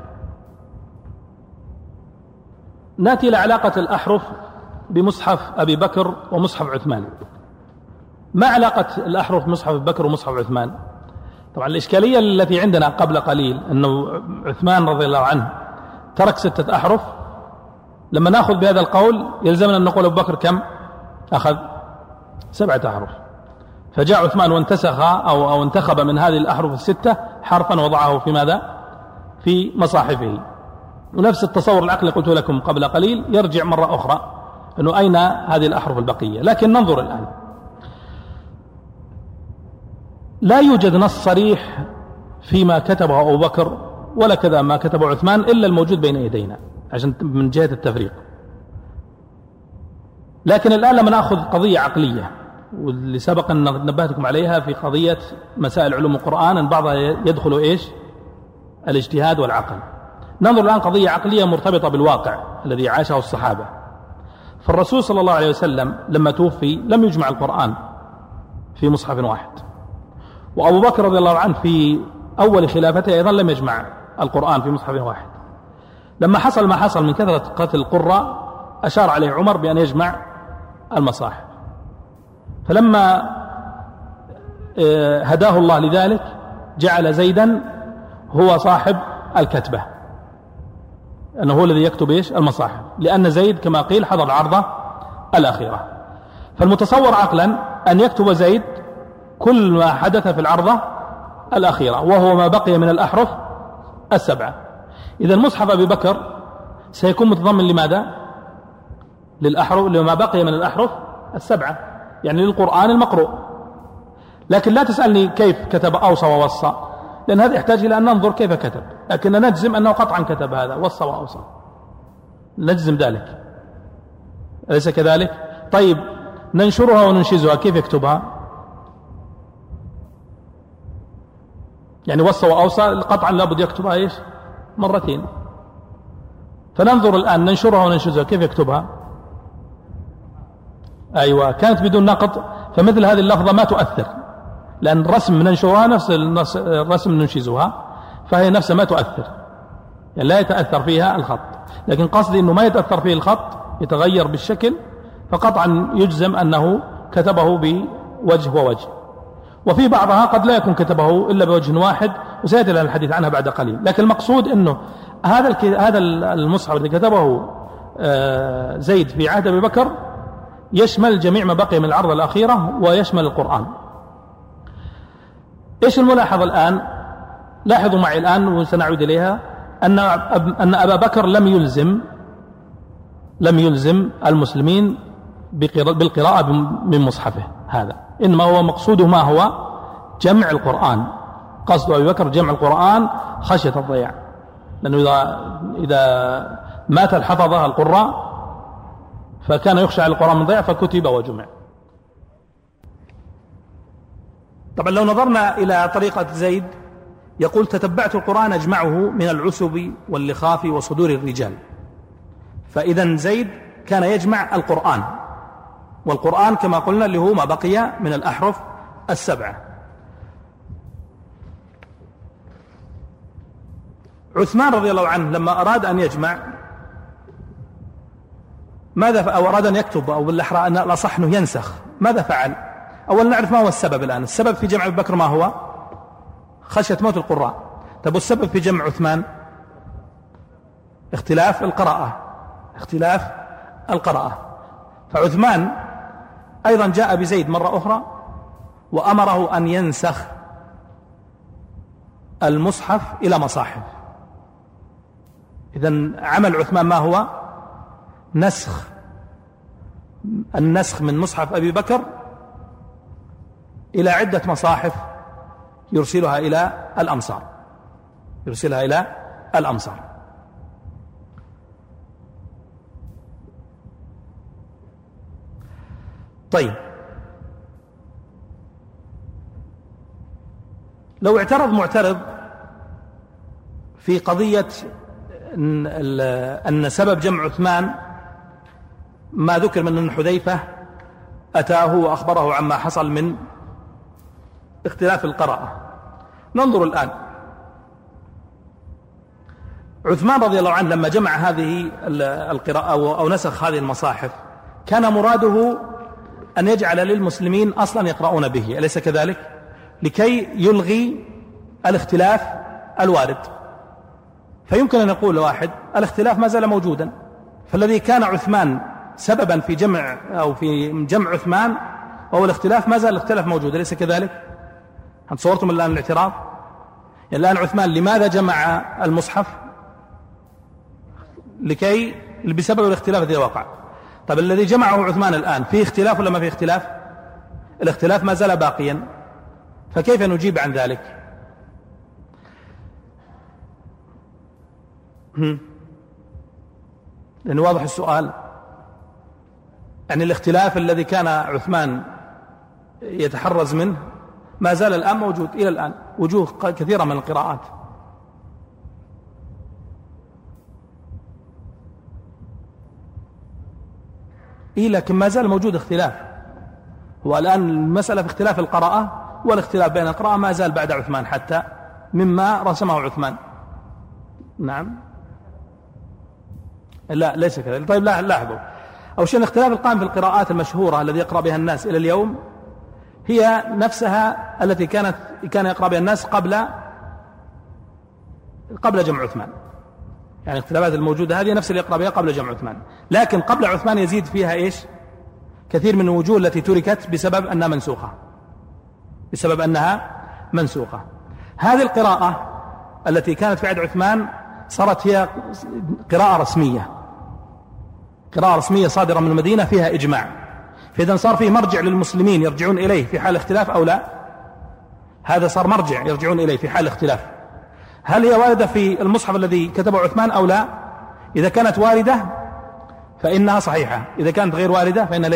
نأتي إلى علاقة الأحرف بمصحف أبي بكر ومصحف عثمان. ما علاقة الأحرف بمصحف أبي بكر ومصحف عثمان؟ طبعا الإشكالية التي عندنا قبل قليل أنه عثمان رضي الله عنه ترك 6 أحرف. لما نأخذ بهذا القول يلزمنا أن نقول أبو بكر كم أخذ؟ 7 أحرف. فجاء عثمان وانتسخ أو انتخب من هذه الأحرف 6 حرفا وضعه في ماذا؟ في مصاحفه. ونفس التصور العقلي قلت لكم قبل قليل يرجع مرة أخرى أنه أين هذه الأحرف البقية. لكن ننظر الآن، لا يوجد نص صريح فيما كتبه أبو بكر ولا كذا ما كتبه عثمان إلا الموجود بين يدينا عشان من جهة التفريق. لكن الآن لما نأخذ قضية عقلية، واللي سبق أن نبهتكم عليها في قضية مسائل علوم القرآن أن بعضها يدخل إيش؟ الاجتهاد والعقل. ننظر الآن قضية عقلية مرتبطة بالواقع الذي عاشه الصحابة. فالرسول صلى الله عليه وسلم لما توفي لم يجمع القرآن في مصحف واحد، وأبو بكر رضي الله عنه في أول خلافته أيضا لم يجمع القرآن في مصحف واحد. لما حصل ما حصل من كثرة قتل القراء أشار عليه عمر بأن يجمع المصاحف، فلما هداه الله لذلك جعل زيدا هو صاحب الكتبة، أنه هو الذي يكتب المصاحف، لأن زيد كما قيل حضر العرضة الأخيرة. فالمتصور عقلا أن يكتب زيد كل ما حدث في العرضة الأخيرة، وهو ما بقي من الأحرف السبعة. إذا مصحف أبي بكر سيكون متضمن لماذا؟ للأحرف، لما بقي من الأحرف السبعة، يعني للقرآن المقروء. لكن لا تسألني كيف كتب أوصى ووصى، لأن هذا يحتاج إلى أن ننظر كيف كتب، لكن نجزم أنه قطعا كتب هذا وصى وأوصى، نجزم ذلك، أليس كذلك؟ طيب ننشرها وننشزها، كيف يكتبها؟ يعني وصى وأوصى قطعا لابد يكتبها مرتين. فننظر الآن ننشرها وننشزها كيف يكتبها؟ أيوة، كانت بدون نقط، فمثل هذه اللفظة ما تؤثر، لأن الرسم ننشرها نفس الرسم ننشزها، فهي نفسها ما تؤثر، يعني لا يتأثر فيها الخط. لكن قصدي أنه ما يتأثر فيه الخط، يتغير بالشكل، فقطعا يجزم أنه كتبه بوجه ووجه. وفي بعضها قد لا يكون كتبه إلا بوجه واحد، وسيأتي لنا الحديث عنها بعد قليل. لكن المقصود أنه هذا المصحف الذي كتبه زيد في عهد أبي بكر يشمل جميع ما بقي من العرض الأخيرة، ويشمل القرآن. إيش الملاحظة الآن؟ لاحظوا معي الآن وسنعود إليها، أن أبا بكر لم يلزم المسلمين بالقراءة من مصحفه هذا، إنما هو مقصوده ما هو؟ جمع القرآن. قصد أبي بكر جمع القرآن خشية الضياع، لأنه إذا مات الحفظة القراء فكان يخشى على القرآن من ضياع، فكتب وجمع. طبعا لو نظرنا إلى طريقة زيد، يقول تتبعت القرآن أجمعه من العسب واللخاف وصدور الرجال. فإذا زيد كان يجمع القرآن، والقرآن كما قلنا اللي هو ما بقي من الأحرف السبعة. عثمان رضي الله عنه لما أراد أن يجمع ماذا أو أراد أن يكتب، أو بالأحرى أن الأصح أنه ينسخ، ماذا فعل؟ أولا نعرف ما هو السبب الآن. السبب في جمع أبي بكر ما هو؟ خشية موت القراء. طب والسبب في جمع عثمان؟ اختلاف القراءة. فعثمان أيضا جاء بزيد مرة أخرى وأمره أن ينسخ المصحف إلى مصاحف. إذن عمل عثمان ما هو؟ النسخ من مصحف أبي بكر إلى عدة مصاحف يرسلها إلى الأمصار. طيب، لو اعترض معترض في قضية أن سبب جمع عثمان ما ذكر من أن حذيفة أتاه وأخبره عما حصل من اختلاف القراءة، ننظر الآن. عثمان رضي الله عنه لما جمع هذه القراءة أو نسخ هذه المصاحف كان مراده أن يجعل للمسلمين أصلا يقرؤون به، أليس كذلك؟ لكي يلغي الاختلاف الوارد. فيمكن أن يقول واحد الاختلاف ما زال موجودا، فالذي كان عثمان سببا في جمع عثمان وهو الاختلاف، ما زال الاختلاف موجود، أليس كذلك؟ هل صورتم الآن الاعتراض؟ يعني الآن عثمان لماذا جمع المصحف؟ بسبب الاختلاف الذي وقع. طب الذي جمعه عثمان الآن فيه اختلاف ولا ما فيه اختلاف؟ الاختلاف ما زال باقيا، فكيف نجيب عن ذلك؟ لأنه واضح السؤال. يعني الاختلاف الذي كان عثمان يتحرز منه ما زال الآن موجود إلى الآن، وجوه كثيرة من القراءات. لكن ما زال موجود اختلاف. والآن المسألة في اختلاف القراءة، والاختلاف بين القراءة ما زال بعد عثمان حتى مما رسمه عثمان. نعم، لا ليس كذلك. طيب لاحظوا، أو شيء الاختلاف القائم في القراءات المشهورة الذي يقرأ بها الناس إلى اليوم هي نفسها التي كان يقرأ بها الناس قبل جمع عثمان. يعني الاختلافات الموجودة هذه نفس اللي يقرأ بها قبل جمع عثمان، لكن قبل عثمان يزيد فيها كثير من الوجوه التي تركت بسبب أنها منسوخة. هذه القراءة التي كانت في عهد عثمان صارت هي قراءة رسمية صادرة من المدينة فيها إجماع، فإذا صار فيه مرجع للمسلمين يرجعون إليه في حال اختلاف أو لا. هذا صار مرجع يرجعون إليه في حال اختلاف. هل هي واردة في المصحف الذي كتبه عثمان أو لا؟ إذا كانت واردة فإنها صحيحة، إذا كانت غير واردة فإنها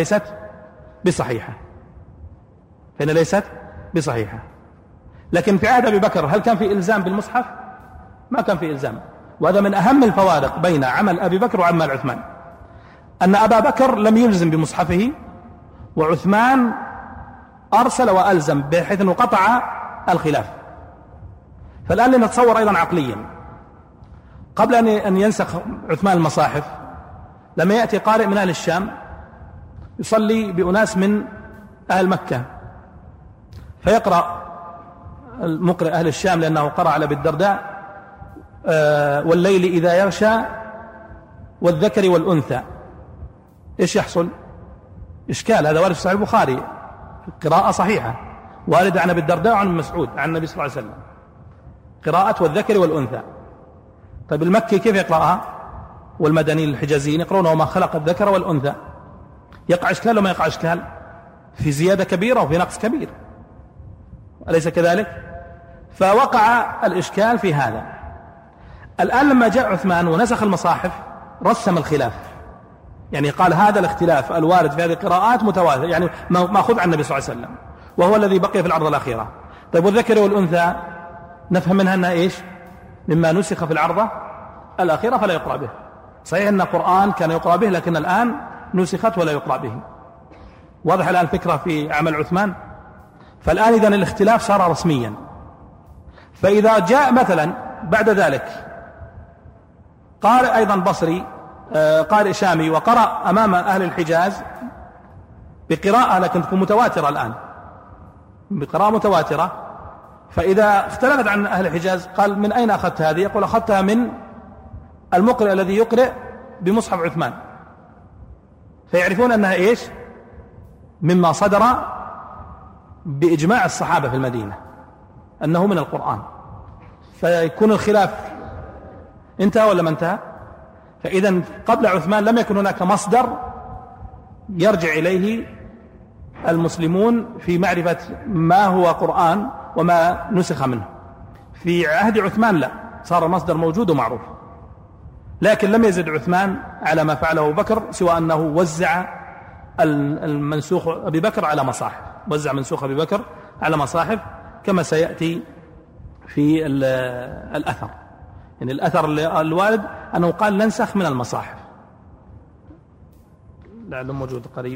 ليست بصحيحة. لكن في عهد أبي بكر هل كان في إلزام بالمصحف؟ ما كان في إلزام. وهذا من أهم الفوارق بين عمل أبي بكر وعمل عثمان، أن أبا بكر لم يلزم بمصحفه، وعثمان أرسل وألزم، بحيث أنه قطع الخلاف. فالآن لنتصور أيضا عقليا، قبل أن ينسخ عثمان المصاحف لما يأتي قارئ من أهل الشام يصلي بأناس من أهل مكة، فيقرأ المقرئ أهل الشام لأنه قرأ على أبي الدرداء والليل إذا يغشى والذكر والأنثى، إيش يحصل؟ إشكال. هذا وارد في صحيح البخاري، قراءة صحيحة واردة عن أبي الدرداء وعن مسعود عن النبي صلى الله عليه وسلم، قراءة والذكر والأنثى. طيب المكي كيف يقرأها؟ والمدني الحجازيين يقرون وما خلق الذكر والأنثى. يقع إشكال وما يقع إشكال؟ في زيادة كبيرة وفي نقص كبير، أليس كذلك؟ فوقع الإشكال في هذا. الآن لما جاء عثمان ونسخ المصاحف رسم الخلاف، يعني قال هذا الاختلاف الوارد في هذه القراءات متواتر، يعني مأخوذ عن النبي صلى الله عليه وسلم، وهو الذي بقي في العرض الأخيرة. طيب والذكر والأنثى نفهم منها أنها إيش؟ مما نسخ في العرضة الأخيرة فلا يقرأ به. صحيح أن القرآن كان يقرأ به، لكن الآن نسخت ولا يقرأ به. واضح الآن الفكرة في عمل عثمان. فالآن إذن الاختلاف صار رسميا. فإذا جاء مثلا بعد ذلك قارئ أيضا بصري، قارئ شامي، وقرأ أمام أهل الحجاز بقراءة لكن تكون متواترة، الآن بقراءة متواترة، فإذا اختلفت عن أهل الحجاز قال من أين أخذت هذه؟ يقول أخذتها من المقرئ الذي يقرئ بمصحف عثمان، فيعرفون أنها إيش؟ مما صدر بإجماع الصحابة في المدينة أنه من القرآن، فيكون الخلاف انتهى ولا ما انتهى؟ فإذا قبل عثمان لم يكن هناك مصدر يرجع إليه المسلمون في معرفة ما هو قرآن وما نسخ منه. في عهد عثمان لا، صار المصدر موجود ومعروف، لكن لم يزد عثمان على ما فعله أبو بكر سوى أنه وزع المنسوخ أبي بكر على مصاحف، وزع منسوخ أبي بكر على مصاحف كما سيأتي في الأثر. يعني الأثر الوارد أنه قال ننسخ من المصاحف، لعله موجود قريب.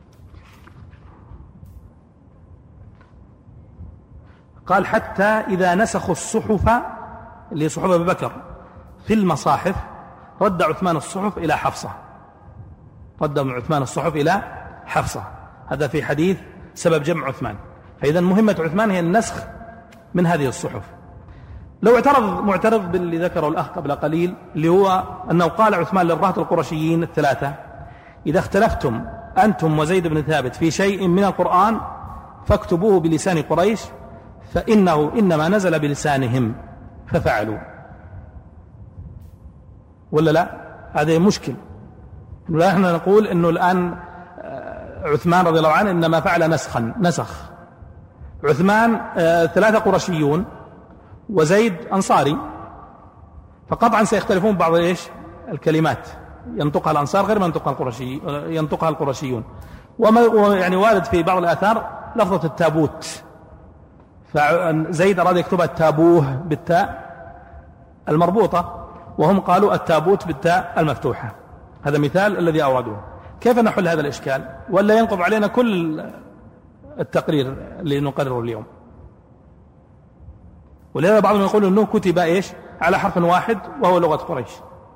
قال حتى إذا نسخوا الصحف اللي هي صحف أبي بكر في المصاحف رد عثمان الصحف إلى حفصة، رد عثمان الصحف إلى حفصة. هذا في حديث سبب جمع عثمان. فإذا مهمة عثمان هي النسخ من هذه الصحف. لو اعترض معترض باللي ذكره الأخ قبل قليل، اللي هو أنه قال عثمان للرهط القرشيين الثلاثة إذا اختلفتم أنتم وزيد بن ثابت في شيء من القرآن فاكتبوه بلسان قريش فإنه إنما نزل بلسانهم ففعلوا. ولا لا؟ هذا مشكل. نحن نقول أنه الآن عثمان رضي الله عنه إنما فعل نسخ. عثمان ثلاثة قرشيون وزيد أنصاري، فقطعا سيختلفون بعض الكلمات ينطقها الأنصار غير ما ينطقها القرشيون. يعني وارد في بعض الآثار لفظة التابوت، فزيد أراد يكتبها التابوه بالتاء المربوطة، وهم قالوا التابوت بالتاء المفتوحة. هذا مثال الذي أوردوه. كيف نحل هذا الإشكال؟ ولا ينقض علينا كل التقرير اللي نقرره اليوم؟ ولهذا بعضهم يقول أنه كتب إيش على حرف واحد وهو لغة قريش.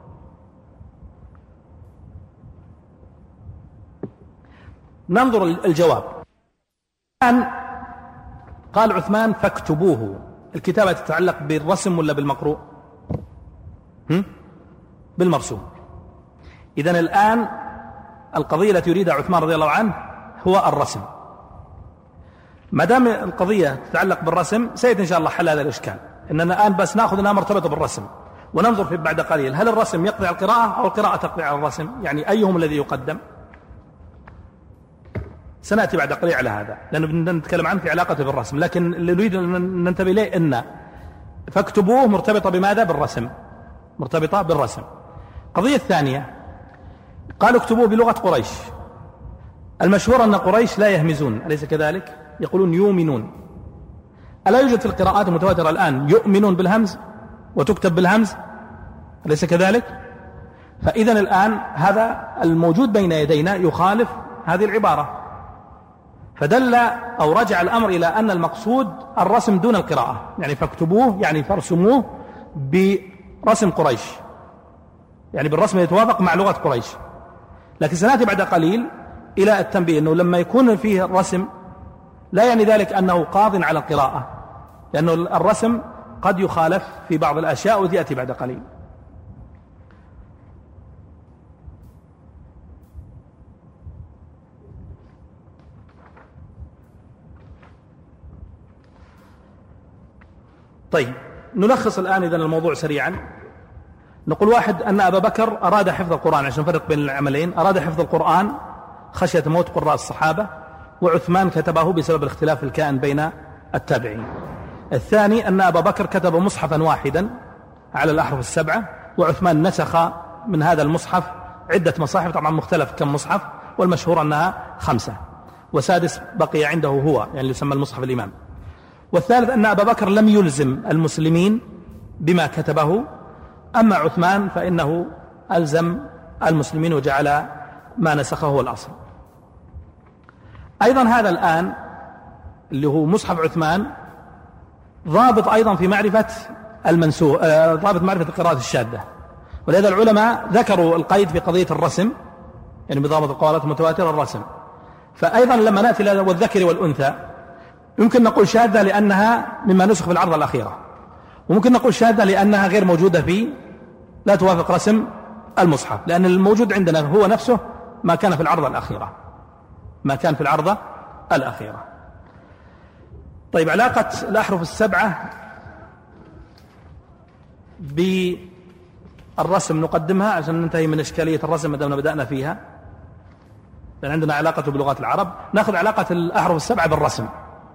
ننظر الجواب. الآن قال عثمان فاكتبوه، الكتابة تتعلق بالرسم ولا بالمقروء؟ بالمرسوم. إذن الآن القضية التي يريدها عثمان رضي الله عنه هو الرسم. ما دام القضية تتعلق بالرسم سيأتي إن شاء الله حل هذا الإشكال، إننا الآن بس نأخذ أنها مرتبطة بالرسم وننظر في بعد قليل هل الرسم يقضي على القراءة أو القراءة تقضي على الرسم، يعني أيهم الذي يقدم. سنأتي بعد قليل على هذا لأنه نتكلم عنه في علاقته بالرسم، لكن اللي نريد أن ننتبه إليه أن فاكتبوه مرتبطة بماذا؟ بالرسم، مرتبطة بالرسم. القضية الثانية قالوا اكتبوه بلغة قريش. المشهور أن قريش لا يهمزون، أليس كذلك؟ يقولون يؤمنون. ألا يوجد في القراءات المتواترة الآن يؤمنون بالهمز وتكتب بالهمز، أليس كذلك؟ فإذا الآن هذا الموجود بين يدينا يخالف هذه العبارة، فدل أو رجع الأمر إلى أن المقصود الرسم دون القراءة، يعني فاكتبوه يعني فارسموه برسم قريش، يعني بالرسم يتوافق مع لغة قريش. لكن سنأتي بعد قليل إلى التنبيه أنه لما يكون فيه الرسم لا يعني ذلك أنه قاض على القراءة، لأنه الرسم قد يخالف في بعض الأشياء ويأتي بعد قليل. طيب نلخص الآن إذن الموضوع سريعا. نقول واحد أن أبا بكر أراد حفظ القرآن، عشان نفرق بين العملين، أراد حفظ القرآن خشية موت قراء الصحابة، وعثمان كتبه بسبب الاختلاف الكائن بين التابعين. الثاني أن أبا بكر كتب مصحفا واحدا على الأحرف السبعة، وعثمان نسخ من هذا المصحف عدة مصاحف، طبعا مختلف كم مصحف، والمشهور أنها 5، وسادس بقي عنده هو، يعني يسمى المصحف الإمام. والثالث أن أبا بكر لم يلزم المسلمين بما كتبه، أما عثمان فإنه ألزم المسلمين وجعل ما نسخه هو الأصل. أيضا هذا الآن اللي هو مصحف عثمان ضابط أيضا في معرفة المنسوخ، ضابط معرفة القراءة الشاذة، ولهذا العلماء ذكروا القيد في قضية الرسم، يعني بضابط القراءات المتواترة الرسم. فأيضا لما نأتي إلى والذكر والأنثى يمكن نقول شاذة لأنها مما نسخ في العرضة الأخيرة، وممكن نقول شاذة لأنها غير موجودة في، لا توافق رسم المصحف، لأن الموجود عندنا هو نفسه ما كان في العرضة الأخيرة، ما كان في العرضة الأخيرة. طيب علاقة الأحرف السبعة بالرسم نقدمها عشان ننتهي من إشكالية الرسم ما دامنا بدأنا فيها، لأن عندنا علاقة بلغات العرب. نأخذ علاقة الأحرف السبعة بالرسم.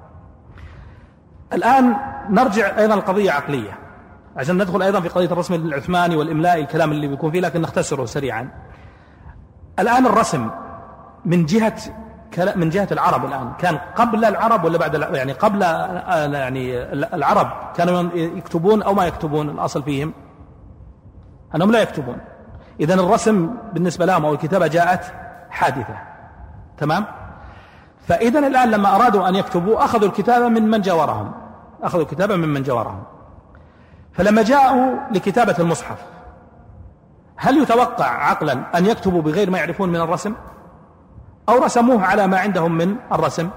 الآن نرجع أيضا القضية عقلية عشان ندخل أيضا في قضية الرسم العثماني والإملاء، الكلام اللي بيكون فيه، لكن نختصره سريعا. الآن الرسم من جهة العرب الآن كان قبل العرب ولا بعد؟ يعني قبل يعني العرب كانوا يكتبون أو ما يكتبون؟ الأصل فيهم أنهم لا يكتبون. إذن الرسم بالنسبة لهم أو الكتابة جاءت حادثة، تمام؟ فإذن الآن لما أرادوا أن يكتبوا أخذوا الكتابة ممن جاورهم، أخذوا الكتابة ممن جاورهم. فلما جاءوا لكتابة المصحف هل يتوقع عقلا أن يكتبوا بغير ما يعرفون من الرسم، أو رسموه على ما عندهم من الرسم؟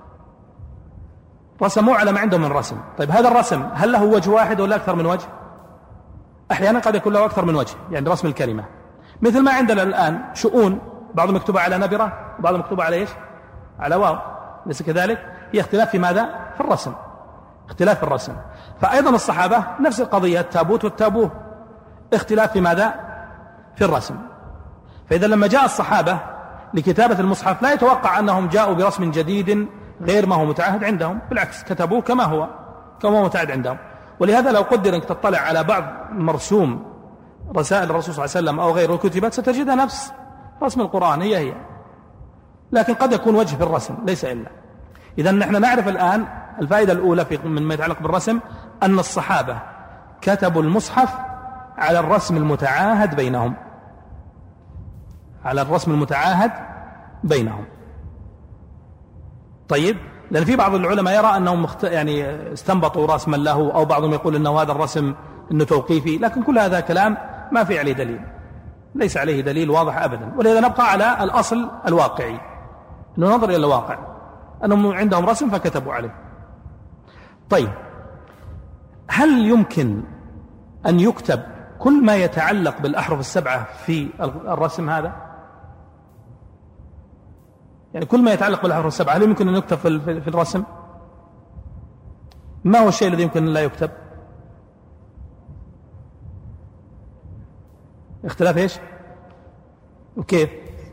رسموه على ما عندهم من الرسم. طيب هذا الرسم هل له وجه واحد ولا أكثر من وجه؟ أحيانا قد يكون له أكثر من وجه، يعني رسم الكلمة، مثل ما عندنا الآن شؤون، بعضهم مكتوبة على نبرة وبعضهم مكتوبة على إيش؟ على واو، ليس كذلك؟ هي اختلاف في ماذا؟ في الرسم، اختلاف في الرسم. فأيضا الصحابة نفس القضية، التابوت والتابوه، اختلاف في ماذا؟ في الرسم. فإذا لما جاء الصحابة لكتابة المصحف لا يتوقع أنهم جاءوا برسم جديد غير ما هو متعهد عندهم، بالعكس كتبوه كما هو متعهد عندهم. ولهذا لو قدر أنك تطلع على بعض مرسوم رسائل الرسول صلى الله عليه وسلم أو غيره كتبت ستجدها نفس رسم القرآن، هي، لكن قد يكون وجه في الرسم ليس إلا. إذا نحن نعرف الآن الفائدة الأولى مما يتعلق بالرسم أن الصحابة كتبوا المصحف على الرسم المتعاهد بينهم، على الرسم المتعاهد بينهم. طيب، لأن في بعض العلماء يرى أنهم يعني استنبطوا رسما له، أو بعضهم يقول أنه هذا الرسم أنه توقيفي، لكن كل هذا كلام ما في عليه دليل، ليس عليه دليل واضح أبدا. ولذا نبقى على الأصل الواقعي، أنه ننظر إلى الواقع، أنهم عندهم رسم فكتبوا عليه. طيب، هل يمكن أن يكتب كل ما يتعلق بالأحرف السبعة في الرسم هذا؟ يعني كل ما يتعلق بالأحرف السبعة هل يمكن أن يكتب في الرسم؟ ما هو الشيء الذي يمكن أن لا يكتب؟ اختلاف ايش؟ وكيف؟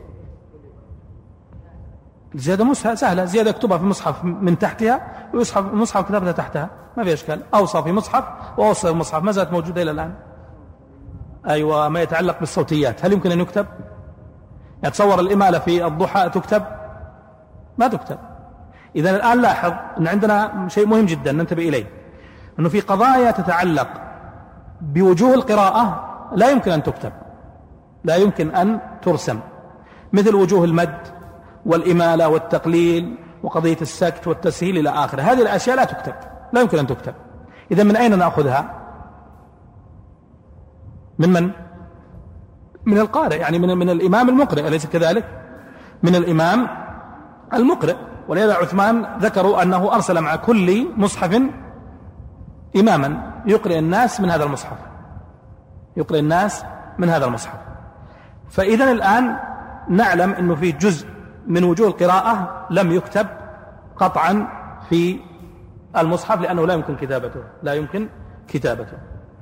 الزيادة سهلة، زيادة اكتبها في مصحف من تحتها، ومصحف كتابتها تحتها، ما في اشكال. اوصى في مصحف واوصى في مصحف، ما زالت موجودة الى الان. ايوه، ما يتعلق بالصوتيات هل يمكن ان يكتب؟ يعني تصور الامالة في الضحى تكتب؟ ما تكتب. اذا الان لاحظ ان عندنا شيء مهم جدا ننتبه اليه، انه في قضايا تتعلق بوجوه القراءة لا يمكن ان تكتب، لا يمكن ان ترسم، مثل وجوه المد والإمالة والتقليل وقضية السكت والتسهيل إلى آخره. هذه الأشياء لا تكتب، لا يمكن أن تكتب. إذا من أين نأخذها؟ من القارئ، يعني من الإمام المقرئ، أليس كذلك؟ من الإمام المقرئ. ولذا عثمان ذكروا أنه أرسل مع كل مصحف إماما يقرئ الناس من هذا المصحف، يقرئ الناس من هذا المصحف. فإذا الآن نعلم أنه في جزء من وجوه القراءة لم يكتب قطعا في المصحف، لأنه لا يمكن كتابته، لا يمكن كتابته.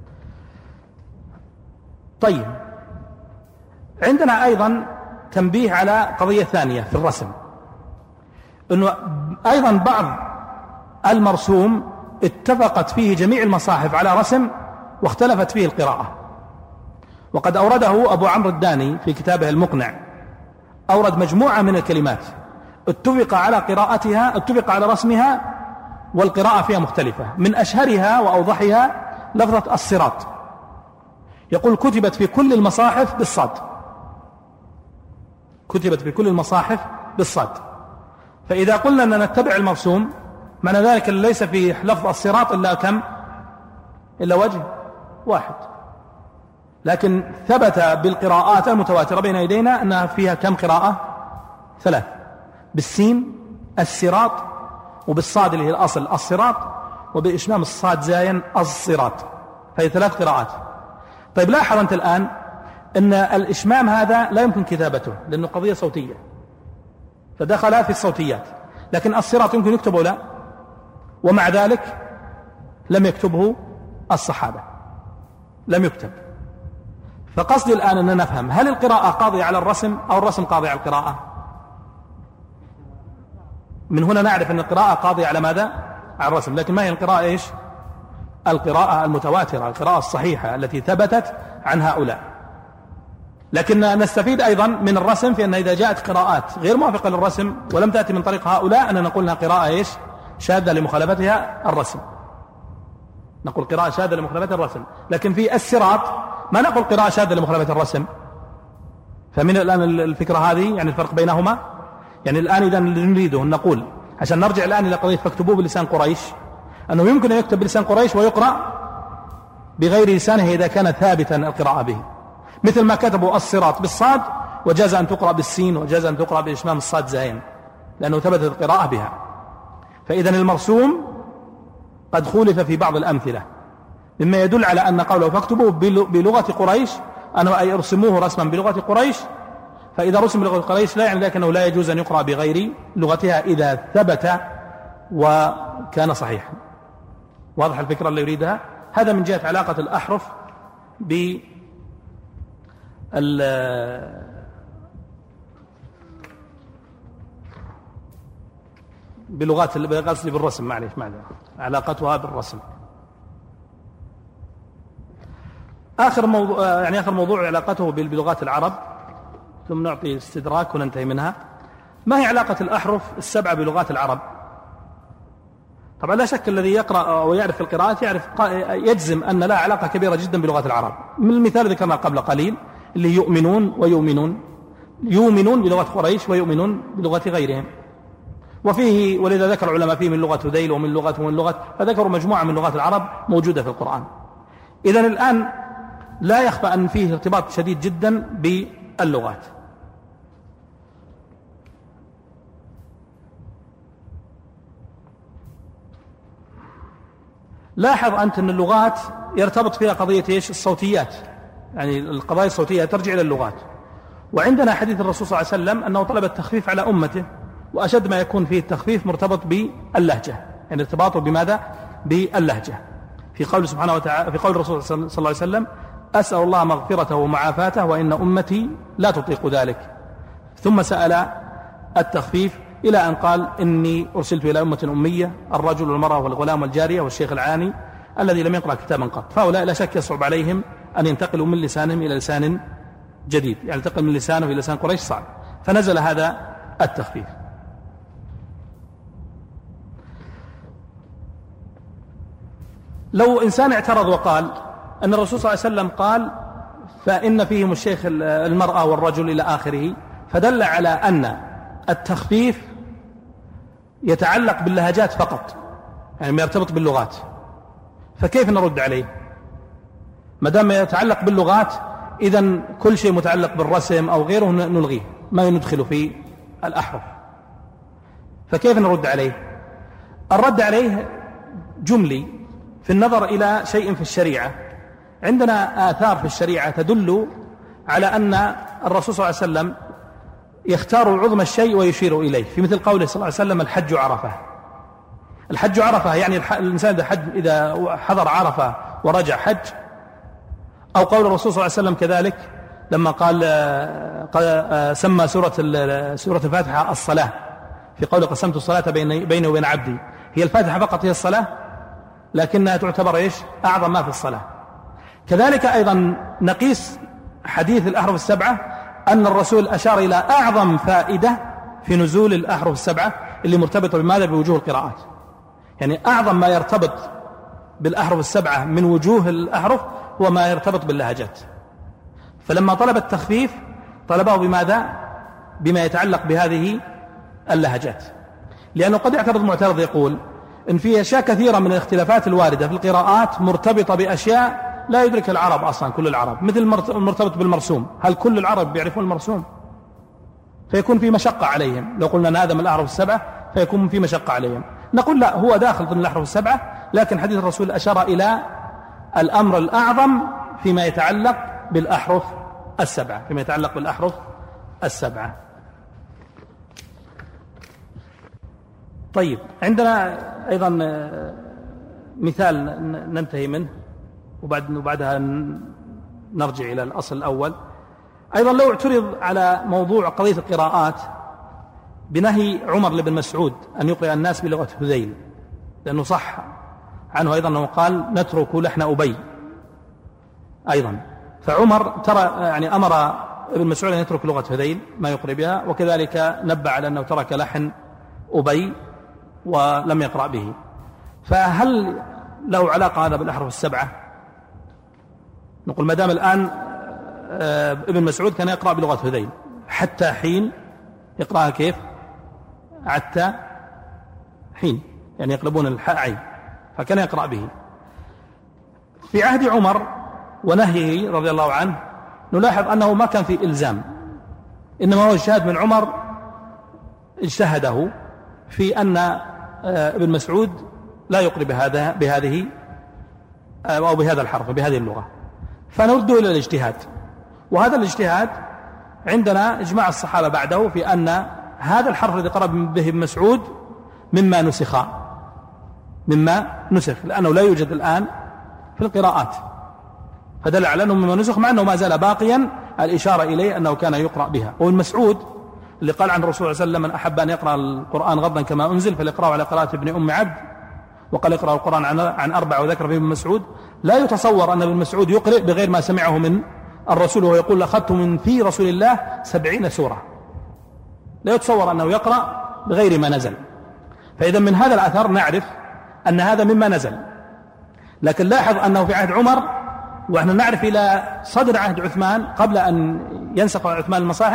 طيب، عندنا أيضا تنبيه على قضية ثانية في الرسم، أنه أيضا بعض المرسوم اتفقت فيه جميع المصاحف على رسم واختلفت فيه القراءة. وقد أورده أبو عمرو الداني في كتابه المقنع، أورد مجموعة من الكلمات اتفق على قراءتها، اتفق على رسمها، والقراءة فيها مختلفة. من أشهرها وأوضحها لفظة الصراط، يقول كتبت في كل المصاحف بالصاد، كتبت في كل المصاحف بالصاد. فإذا قلنا أن نتبع المرسوم، معنى ذلك ليس في لفظ الصراط إلا كم؟ إلا وجه واحد. لكن ثبت بالقراءات المتواترة بين يدينا أنها فيها كم قراءة؟ 3، بالسين الصراط، وبالصاد اللي هي الأصل الصراط، وبإشمام الصاد زاين الصراط، فهي 3 قراءات. طيب، لاحظ أنت الآن أن الإشمام هذا لا يمكن كتابته لأنه قضية صوتية، فدخل في الصوتيات. لكن الصراط يمكن يكتبه لا، ومع ذلك لم يكتبه الصحابة، لم يكتب. فقصدي الآن أن نفهم هل القراءة قاضية على الرسم أو الرسم قاضي على القراءة؟ من هنا نعرف أن القراءة قاضية على ماذا؟ على الرسم. لكن ما هي القراءة إيش؟ القراءة المتواترة، القراءة الصحيحة التي ثبتت عن هؤلاء. لكن نستفيد أيضا من الرسم في أن إذا جاءت قراءات غير موافقة للرسم ولم تأتي من طريق هؤلاء، أن نقول لها قراءة إيش؟ شاذة لمخالفتها الرسم، نقول قراءة شاذة لمخالفتها الرسم. لكن في الصراط ما نقول قراءة شاذة لمخالفة الرسم. فمن الآن الفكرة هذه، يعني الفرق بينهما. يعني الآن إذا نريده نقول، عشان نرجع الآن إلى قضية فاكتبوه بلسان قريش، أنه يمكن أن يكتب بلسان قريش ويقرأ بغير لسانه إذا كان ثابتا القراءة به، مثل ما كتبوا الصراط بالصاد وجاز أن تقرأ بالسين وجاز أن تقرأ بإشمام الصاد زاين، لأنه ثبتت القراءة بها. فإذا المرسوم قد خولف في بعض الأمثلة، مما يدل على أن قوله فاكتبوه بلغة قريش، أنه أي ارسموه رسما بلغة قريش. فإذا رسم بلغة قريش لا يعني ذلك أنه لا يجوز أن يقرأ بغير لغتها إذا ثبت وكان صحيحا. واضح الفكرة اللي يريدها؟ هذا من جهة علاقة الأحرف بلغات قصدي بالرسم، معليش علاقتها بالرسم. آخر موضوع علاقته بلغات العرب، ثم نعطي استدراك وننتهي منها. ما هي علاقة الأحرف السبعة بلغات العرب؟ طبعا لا شك الذي يقرأ ويعرف القراءات يجزم أن لها علاقة كبيرة جدا بلغات العرب. من المثال ذكرنا قبل قليل اللي يؤمنون ويؤمنون، يؤمنون بلغة قريش ويؤمنون بلغة غيرهم. وفيه ولذا ذكر العلماء فيه من لغة هذيل ومن لغة فذكروا مجموعة من لغات العرب موجودة في القرآن. إذن الآن لا يخفى أن فيه ارتباط شديد جدا باللغات. لاحظ أنت أن اللغات يرتبط فيها قضية الصوتيات، يعني القضايا الصوتية ترجع إلى اللغات. وعندنا حديث الرسول صلى الله عليه وسلم أنه طلب التخفيف على أمته، وأشد ما يكون فيه التخفيف مرتبط باللهجة، يعني ارتباطه بماذا؟ باللهجة. في قول سبحانه وتعالى، في قول الرسول صلى الله عليه وسلم: أسأل الله مغفرته ومعافاته وإن أمتي لا تطيق ذلك. ثم سأل التخفيف إلى أن قال: إني أرسلت إلى أمة أمية، الرجل والمرأة والغلام والجارية والشيخ العاني الذي لم يقرأ كتابا قط. فهؤلاء لا شك يصعب عليهم أن ينتقلوا من لسانهم إلى لسان جديد، يعني ينتقل من لسانه إلى لسان قريش صعب، فنزل هذا التخفيف. لو إنسان اعترض وقال أن الرسول صلى الله عليه وسلم قال فإن فيهم الشيخ المرأة والرجل إلى آخره، فدل على أن التخفيف يتعلق باللهجات فقط، يعني ما يرتبط باللغات، فكيف نرد عليه؟ ما دام يتعلق باللغات إذن كل شيء متعلق بالرسم أو غيره نلغيه، ما ندخل في الأحرف، فكيف نرد عليه؟ الرد عليه جملي في النظر إلى شيء في الشريعة. عندنا آثار في الشريعة تدل على أن الرسول صلى الله عليه وسلم يختار عظم الشيء ويشير إليه، في مثل قوله صلى الله عليه وسلم: الحج عرفة. الحج عرفة يعني الإنسان إذا حضر عرفة ورجع حج. أو قول الرسول صلى الله عليه وسلم كذلك لما قال سمى سورة الفاتحة الصلاة، في قول: قسمت الصلاة بيني وبين عبدي. هي الفاتحة فقط هي الصلاة، لكنها تعتبر أعظم ما في الصلاة. كذلك أيضا نقيس حديث الأحرف السبعة أن الرسول أشار إلى أعظم فائدة في نزول الأحرف السبعة اللي مرتبطة بماذا؟ بوجوه القراءات. يعني أعظم ما يرتبط بالأحرف السبعة من وجوه الأحرف هو ما يرتبط باللهجات. فلما طلب التخفيف طلبه بماذا؟ بما يتعلق بهذه اللهجات، لأنه قد يعترض معترض يقول إن في أشياء كثيرة من الاختلافات الواردة في القراءات مرتبطة بأشياء لا يدرك العرب أصلا، كل العرب، مثل المرتبط بالمرسوم. هل كل العرب بيعرفون المرسوم؟ فيكون في مشقة عليهم. لو قلنا أن هذا من الأحرف السبعة فيكون في مشقة عليهم. نقول لا، هو داخل ضمن الأحرف السبعة، لكن حديث الرسول أشار إلى الأمر الأعظم فيما يتعلق بالأحرف السبعة. طيب، عندنا أيضا مثال ننتهي منه وبعدها نرجع إلى الأصل الأول. أيضا لو اعترض على موضوع قضية القراءات بنهي عمر بن مسعود أن يقرأ الناس بلغة هذيل، لأنه صح عنه أيضا أنه قال: نترك لحن أبي أيضا. فعمر يعني أمر ابن مسعود أن يترك لغة هذيل ما يقرأ بها، وكذلك نبه على أنه ترك لحن أبي ولم يقرأ به. فهل له علاقة هذا بالأحرف السبعة؟ نقول ما دام الآن ابن مسعود كان يقرأ بلغة هذيل حتى حين، يقرأها كيف؟ حتى حين، يعني يقلبون الحاء عين، فكان يقرأ به. في عهد عمر ونهيه رضي الله عنه نلاحظ أنه ما كان في إلزام، إنما هو اجتهاد من عمر اجتهده في أن ابن مسعود لا يقرأ بهذه أو بهذا الحرف بهذه اللغة، فنرد إلى الاجتهاد. وهذا الاجتهاد عندنا إجماع الصحابة بعده في أن هذا الحرف الذي قرأ به ابن مسعود مما نسخ، لأنه لا يوجد الآن في القراءات، فدل على أنه مما نسخ، مع أنه ما زال باقيا الإشارة إليه أنه كان يقرأ بها. وابن مسعود اللي قال عن الرسول صلى الله عليه وسلم: من أحب أن يقرأ القرآن غضا كما أنزل فليقرأه على قراءة ابن أم عبد، وقال يقرأ القرآن عن 4 وذكر فيه ابن مسعود. لا يتصور أن ابن مسعود يقرأ بغير ما سمعه من الرسول، وهو يقول: أخذت من في رسول الله 70 سورة. لا يتصور أنه يقرأ بغير ما نزل. فإذا من هذا الأثر نعرف أن هذا مما نزل. لكن لاحظ أنه في عهد عمر، ونحن نعرف إلى صدر عهد عثمان قبل أن ينسخ عثمان المصاحف،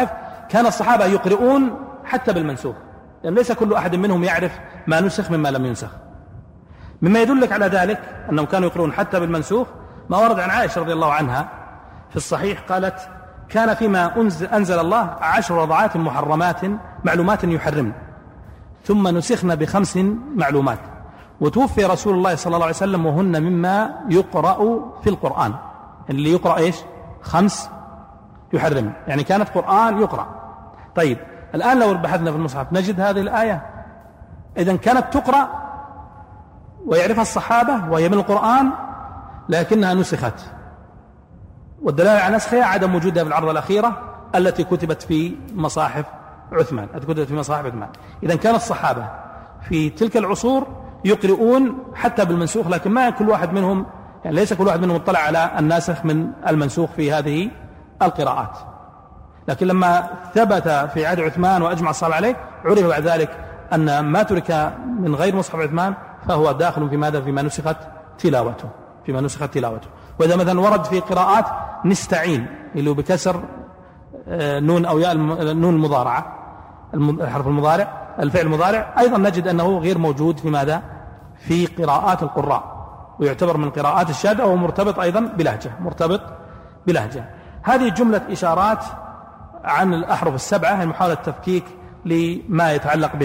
كان الصحابة يقرؤون حتى بالمنسوخ، لأن ليس كل أحد منهم يعرف ما نسخ مما لم ينسخ. مما يدلك على ذلك أنهم كانوا يقرؤون حتى بالمنسوخ ما ورد عن عائشة رضي الله عنها في الصحيح قالت: كان فيما أنزل الله 10 رضعات محرمات معلومات يحرمن، ثم نسخن ب5 معلومات، وتوفي رسول الله صلى الله عليه وسلم وهن مما يقرأ في القرآن. اللي يقرأ إيش؟ 5 يحرمن، يعني كانت قرآن يقرأ. طيب الآن لو بحثنا في المصحف نجد هذه الآية إذن كانت تقرأ ويعرفها الصحابة وهي من القرآن، لكنها نسخت، والدلالة على نسخها عدم وجودها في العرضة الأخيرة التي كتبت في مصاحف عثمان. إذن كان الصحابة في تلك العصور يقرؤون حتى بالمنسوخ، لكن ما كل واحد منهم، يعني ليس كل واحد منهم اطلع على الناسخ من المنسوخ في هذه القراءات. لكن لما ثبت في عهد عثمان وأجمع الصحابة عليه، عرف بعد ذلك أن ما ترك من غير مصحف عثمان فهو داخل في ماذا؟ فيما نسخت تلاوته. وإذا مثلا ورد في قراءات نستعين اللي هو بكسر نون أو ياء النون المضارعة، الحرف المضارع، الفعل المضارع، أيضا نجد أنه غير موجود في ماذا؟ في قراءات القراء، ويعتبر من قراءات الشاذة وهو مرتبط أيضا بلهجة. هذه جملة إشارات عن الأحرف ال7 محاولة تفكيك لما يتعلق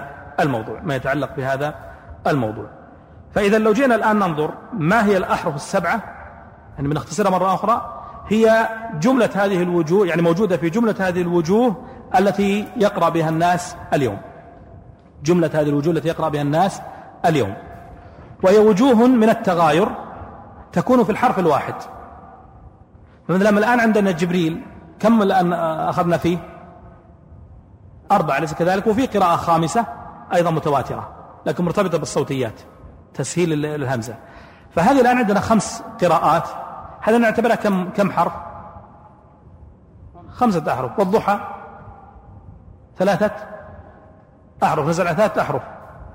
بهذا الموضوع. فإذا لو جينا الآن ننظر ما هي الأحرف ال7، يعني بنختصرها مرة أخرى، هي جملة هذه الوجوه، يعني موجودة في جملة هذه الوجوه التي يقرأ بها الناس اليوم، وهي وجوه من التغاير تكون في الحرف الواحد. فمثلا الآن عندنا جبريل، كم الآن أخذنا فيه؟ 4، أليس كذلك؟ وفي قراءة 5 أيضا متواترة لكن مرتبطة بالصوتيات، تسهيل الهمزة. فهذه الآن عندنا 5 قراءات، هذا نعتبرها كم حرف؟ 5 أحرف. والضحى 3 أحرف، نزل على 3 أحرف،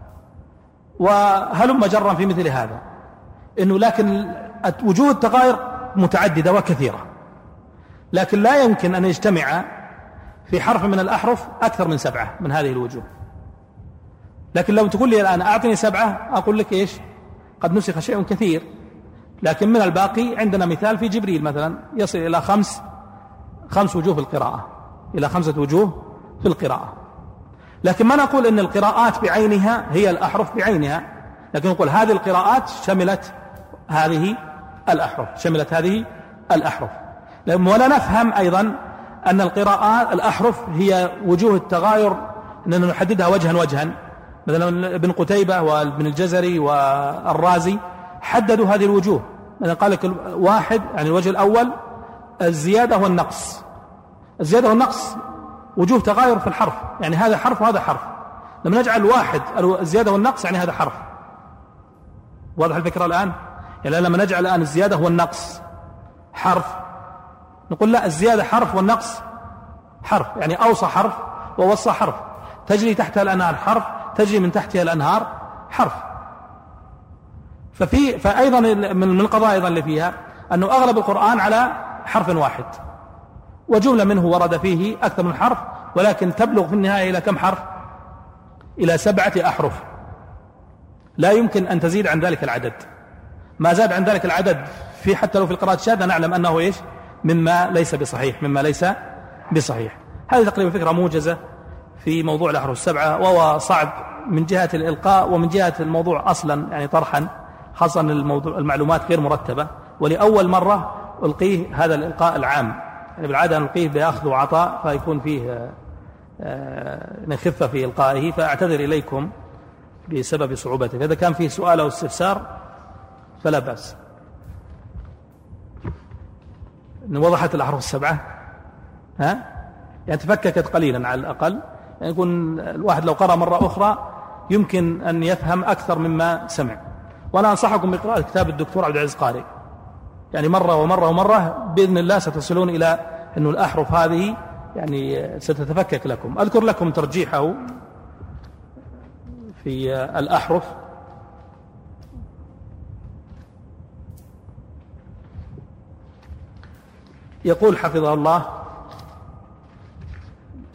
وهلم جرا في مثل هذا. لكن وجوه التغاير متعددة وكثيرة، لكن لا يمكن أن يجتمع في حرف من الأحرف أكثر من 7 من هذه الوجوه. لكن لو تقول لي الآن أعطني 7، أقول لك إيش؟ قد نسخ شيء كثير، لكن من الباقي عندنا مثال في جبريل مثلا يصل إلى 5 وجوه في القراءة، إلى 5 وجوه في القراءة. لكن ما نقول أن القراءات بعينها هي الأحرف بعينها، لكن نقول هذه القراءات شملت هذه الأحرف. ولا نفهم أيضا أن القراءات الأحرف هي وجوه التغاير أننا نحددها وجها. مثلا ابن قتيبة وابن الجزري والرازي حددوا هذه الوجوه، مثلا قال لك 1 يعني الوجه الأول الزيادة والنقص. الزيادة والنقص وجوه تغاير في الحرف، يعني هذا حرف وهذا حرف. لما نجعل 1 الزيادة والنقص يعني هذا حرف. واضح الفكرة الآن؟ يعني لما نجعل الآن الزيادة والنقص حرف، نقول لا، الزيادة حرف والنقص حرف، يعني أوصى حرف ووصى حرف، تجري تحتها الأنهار حرف، تجري من تحتها الأنهار حرف. فأيضا من القضايا أيضا اللي فيها أنه أغلب القرآن على حرف واحد، وجملة منه ورد فيه أكثر من حرف، ولكن تبلغ في النهاية إلى كم حرف؟ إلى 7 أحرف، لا يمكن أن تزيد عن ذلك العدد. ما زاد عن ذلك العدد حتى لو في القراءات الشاذة نعلم أنه إيش؟ مما ليس بصحيح. هذه تقريبا فكرة موجزة في موضوع الأحرف ال7، وهو صعب من جهة الإلقاء ومن جهة الموضوع أصلا، يعني طرحا، خاصة المعلومات غير مرتبة، ولأول مرة ألقيه هذا الإلقاء العام. يعني بالعادة نلقيه بأخذ وعطاء فيكون فيه نخفة في إلقائه، فأعتذر إليكم بسبب صعوبته. إذا كان فيه سؤال أو استفسار فلا بأس. وضحت الأحرف ال7 يعني تفككت قليلا على الأقل، يعني يكون الواحد لو قرأ مرة أخرى يمكن أن يفهم أكثر مما سمع. وأنا أنصحكم بقراءة كتاب الدكتور عبد العزيز قاري، يعني مرة ومرة ومرة بإذن الله ستصلون إلى أن الأحرف هذه يعني ستتفكك لكم. أذكر لكم ترجيحه في الأحرف. يقول حفظه الله: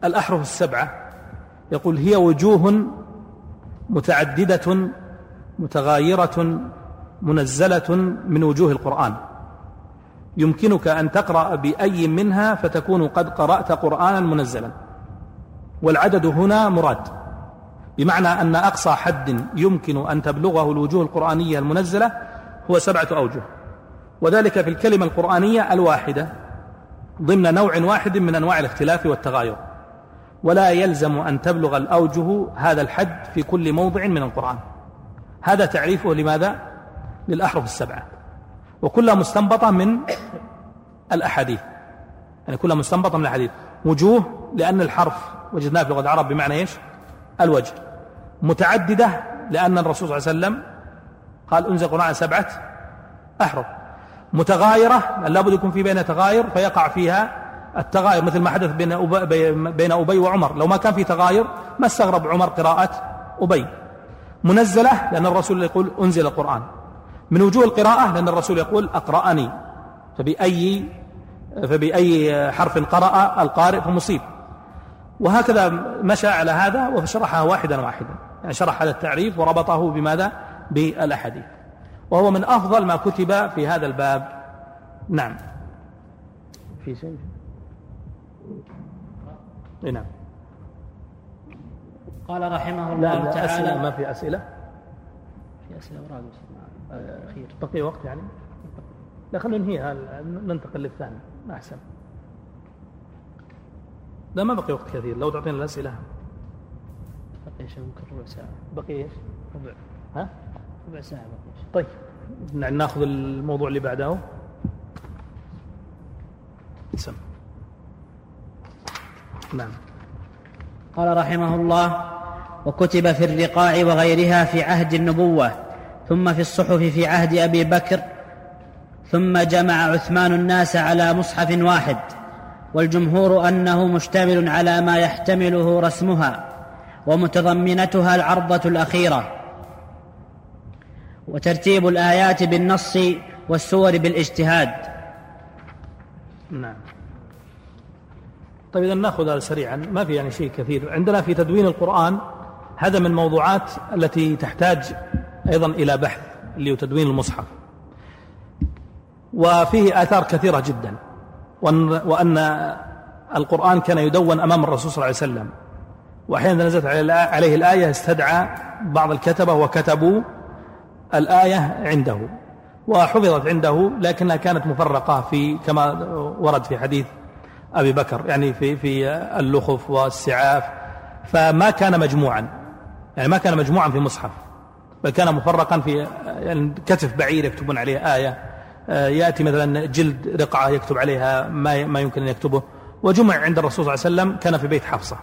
الأحرف السبعة يقول هي وجوه متعددة متغايرة منزلة من وجوه القرآن، يمكنك أن تقرأ بأي منها فتكون قد قرأت قرآنا منزلا. والعدد هنا مراد، بمعنى أن أقصى حد يمكن أن تبلغه الوجوه القرآنية المنزلة هو 7 أوجه، وذلك في الكلمة القرآنية الواحدة ضمن نوع واحد من أنواع الاختلاف والتغاير، ولا يلزم أن تبلغ الأوجه هذا الحد في كل موضع من القرآن. هذا تعريفه لماذا؟ للأحرف السبعة، وكلها مستنبطة من الأحاديث، يعني كلها مستنبطة من الأحاديث. وجوه لأن الحرف وجدناه في لغة العرب بمعنى إيش؟ الوجه. متعددة لأن الرسول صلى الله عليه وسلم قال أنزل القرآن 7 أحرف. متغايرة لأن لابد يكون في بين تغاير فيقع فيها التغاير، مثل ما حدث بين أبي وعمر، لو ما كان في تغاير ما استغرب عمر قراءة أبي. منزلة لأن الرسول يقول أنزل القرآن. من وجوه القراءة لأن الرسول يقول أقرأني، فبأي حرف قرأ القارئ فمصيب. وهكذا مشى على هذا وشرحها واحدا واحدا، يعني شرح هذا التعريف وربطه بماذا؟ بالأحاديث، وهو من أفضل ما كتب في هذا الباب. نعم. في شيء؟ نعم. قال رحمه الله تعالى. أسئلة؟ ما في أسئلة؟ في أسئلة وراء الأخير. بقي وقت يعني؟ لا خلونا ننهيها ننتقل للثاني ما أحسن. لا ما بقي وقت كثير، لو تعطينا الأسئلة. بقي شيء ممكن ربع ساعة. بقي إيش؟ ربع ساعة بقي. طيب نأخذ الموضوع اللي بعده. سم. نعم. قال رحمه الله: وكتب في الرقاع وغيرها في عهد النبوة، ثم في الصحف في عهد أبي بكر، ثم جمع عثمان الناس على مصحف واحد، والجمهور أنه مشتمل على ما يحتمله رسمها ومتضمنتها العرضة الأخيرة، وترتيب الآيات بالنص والسور بالاجتهاد. نعم. طيب إذا نأخذ هذا سريعا، ما في يعني شيء كثير. عندنا في تدوين القرآن هذا من الموضوعات التي تحتاج أيضا إلى بحث، اللي هو تدوين المصحف، وفيه آثار كثيرة جدا، وأن القرآن كان يدون أمام الرسول صلى الله عليه وسلم، وأحيانا نزلت عليه الآية استدعى بعض الكتبة وكتبوا الآية عنده وحفظت عنده، لكنها كانت مفرقة في كما ورد في حديث أبي بكر، يعني في اللخف والسعاف، فما كان مجموعا، يعني ما كان مجموعا في مصحف، بل كان مفرقا في يعني كتف بعير يكتبون عليه آية، يأتي مثلا جلد رقعة يكتب عليها ما يمكن أن يكتبه، وجمع عند الرسول صلى الله عليه وسلم كان في بيت حفصة.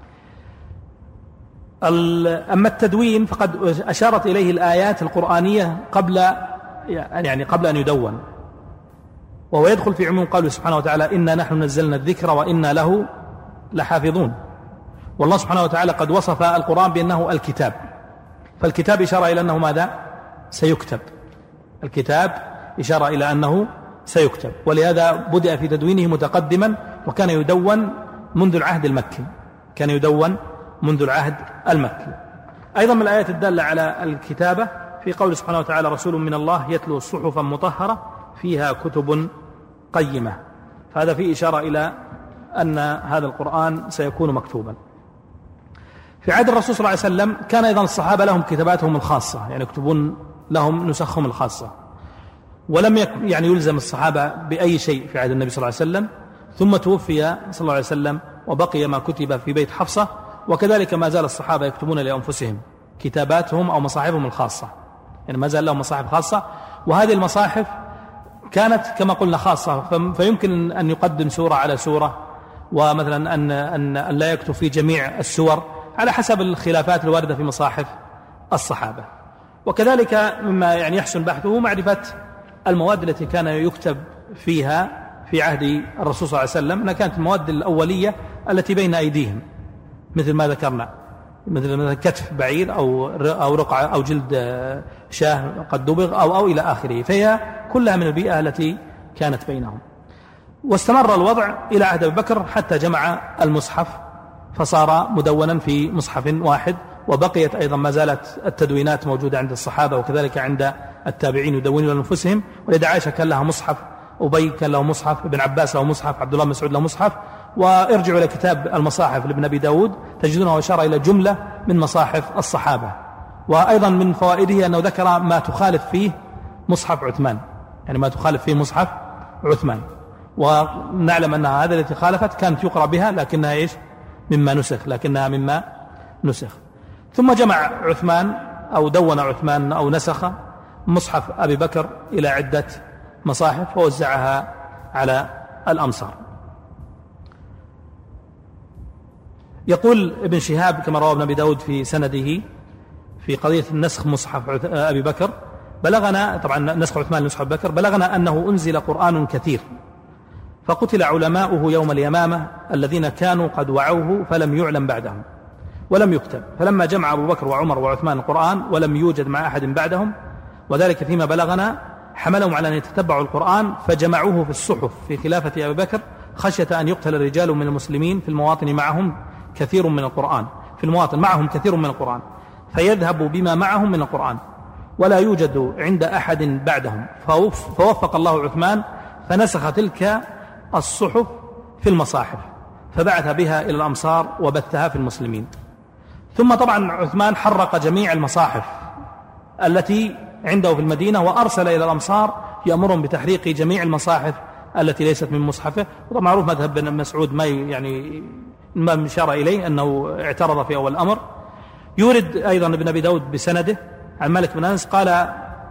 أما التدوين فقد أشارت إليه الآيات القرآنية قبل أن يدون، وهو يدخل في عموم قوله سبحانه وتعالى: إنا نحن نزلنا الذكر وإنا له لحافظون. والله سبحانه وتعالى قد وصف القرآن بأنه الكتاب، فالكتاب إشارة إلى أنه ماذا؟ سيكتب. الكتاب إشارة إلى أنه سيكتب، ولهذا بدأ في تدوينه متقدما، وكان يدون منذ العهد المكي، كان يدون منذ العهد المكي. أيضا من الآيات الدالة على الكتابة في قول سبحانه وتعالى: رسول من الله يتلو صحفا مطهرة فيها كتب قيمة، فهذا فيه إشارة إلى أن هذا القرآن سيكون مكتوبا. في عهد الرسول صلى الله عليه وسلم كان أيضا الصحابة لهم كتاباتهم الخاصة، يعني يكتبون لهم نسخهم الخاصة، ولم يعني يلزم الصحابة بأي شيء في عهد النبي صلى الله عليه وسلم، ثم توفي صلى الله عليه وسلم وبقي ما كتب في بيت حفصة، وكذلك ما زال الصحابة يكتبون لأنفسهم كتاباتهم أو مصاحفهم الخاصة، يعني ما زال لهم مصاحف خاصة، وهذه المصاحف كانت كما قلنا خاصة، فيمكن أن يقدم سورة على سورة، ومثلا أن لا يكتب في جميع السور على حسب الخلافات الواردة في مصاحف الصحابة. وكذلك مما يعني يحسن بحثه معرفة المواد التي كان يكتب فيها في عهد الرسول صلى الله عليه وسلم، أنها كانت المواد الأولية التي بين أيديهم، مثل ما ذكرنا، مثل كتف بعير أو رقعة أو جلد شاه قد دبغ أو إلى آخره، فهي كلها من البيئة التي كانت بينهم. واستمر الوضع إلى عهد أبي بكر حتى جمع المصحف فصار مدونا في مصحف واحد. وبقيت أيضا ما زالت التدوينات موجودة عند الصحابة وكذلك عند التابعين يدونون لأنفسهم. ولذا عائشة كان لها مصحف، أبي كان له مصحف، ابن عباس له مصحف، عبد الله بن مسعود له مصحف. وارجعوا إلى كتاب المصاحف لابن أبي داود تجدونه إشارة إلى جملة من مصاحف الصحابة. وأيضا من فوائده أنه ذكر ما تخالف فيه مصحف عثمان، يعني ما تخالف فيه مصحف عثمان، ونعلم أن هذا التي خالفت كانت يقرأ بها لكنها إيش؟ لكنها مما نسخ. ثم جمع عثمان أو دون عثمان أو نسخ مصحف أبي بكر إلى عدة مصاحف ووزعها على الأمصار. يقول ابن شهاب كما رواه ابن أبي داود في سنده في قضية النسخ مصحف أبي بكر، بلغنا طبعا نسخ عثمان لنسخ أبي بكر، بلغنا أنه أنزل قرآن كثير فقتل علماؤه يوم اليمامة الذين كانوا قد وعوه فلم يعلم بعدهم ولم يكتب، فلما جمع أبو بكر وعمر وعثمان القرآن ولم يوجد مع أحد بعدهم وذلك فيما بلغنا حملهم على أن يتتبعوا القرآن فجمعوه في الصحف في خلافة أبي بكر خشية أن يقتل الرجال من المسلمين في المواطن معهم كثير من القرآن، في المواطن معهم كثير من القرآن فيذهبوا بما معهم من القرآن ولا يوجد عند أحد بعدهم، فوفق الله عثمان فنسخ تلك الصحف في المصاحف فبعث بها إلى الأمصار وبثها في المسلمين. ثم طبعا عثمان حرق جميع المصاحف التي عنده في المدينة وأرسل إلى الأمصار يأمرهم بتحريق جميع المصاحف التي ليست من مصحفه. وطبعا معروف مذهب بن مسعود ما أشار إليه أنه اعترض في أول الأمر. يورد أيضا ابن أبي داود بسنده عن مالك بن أنس قال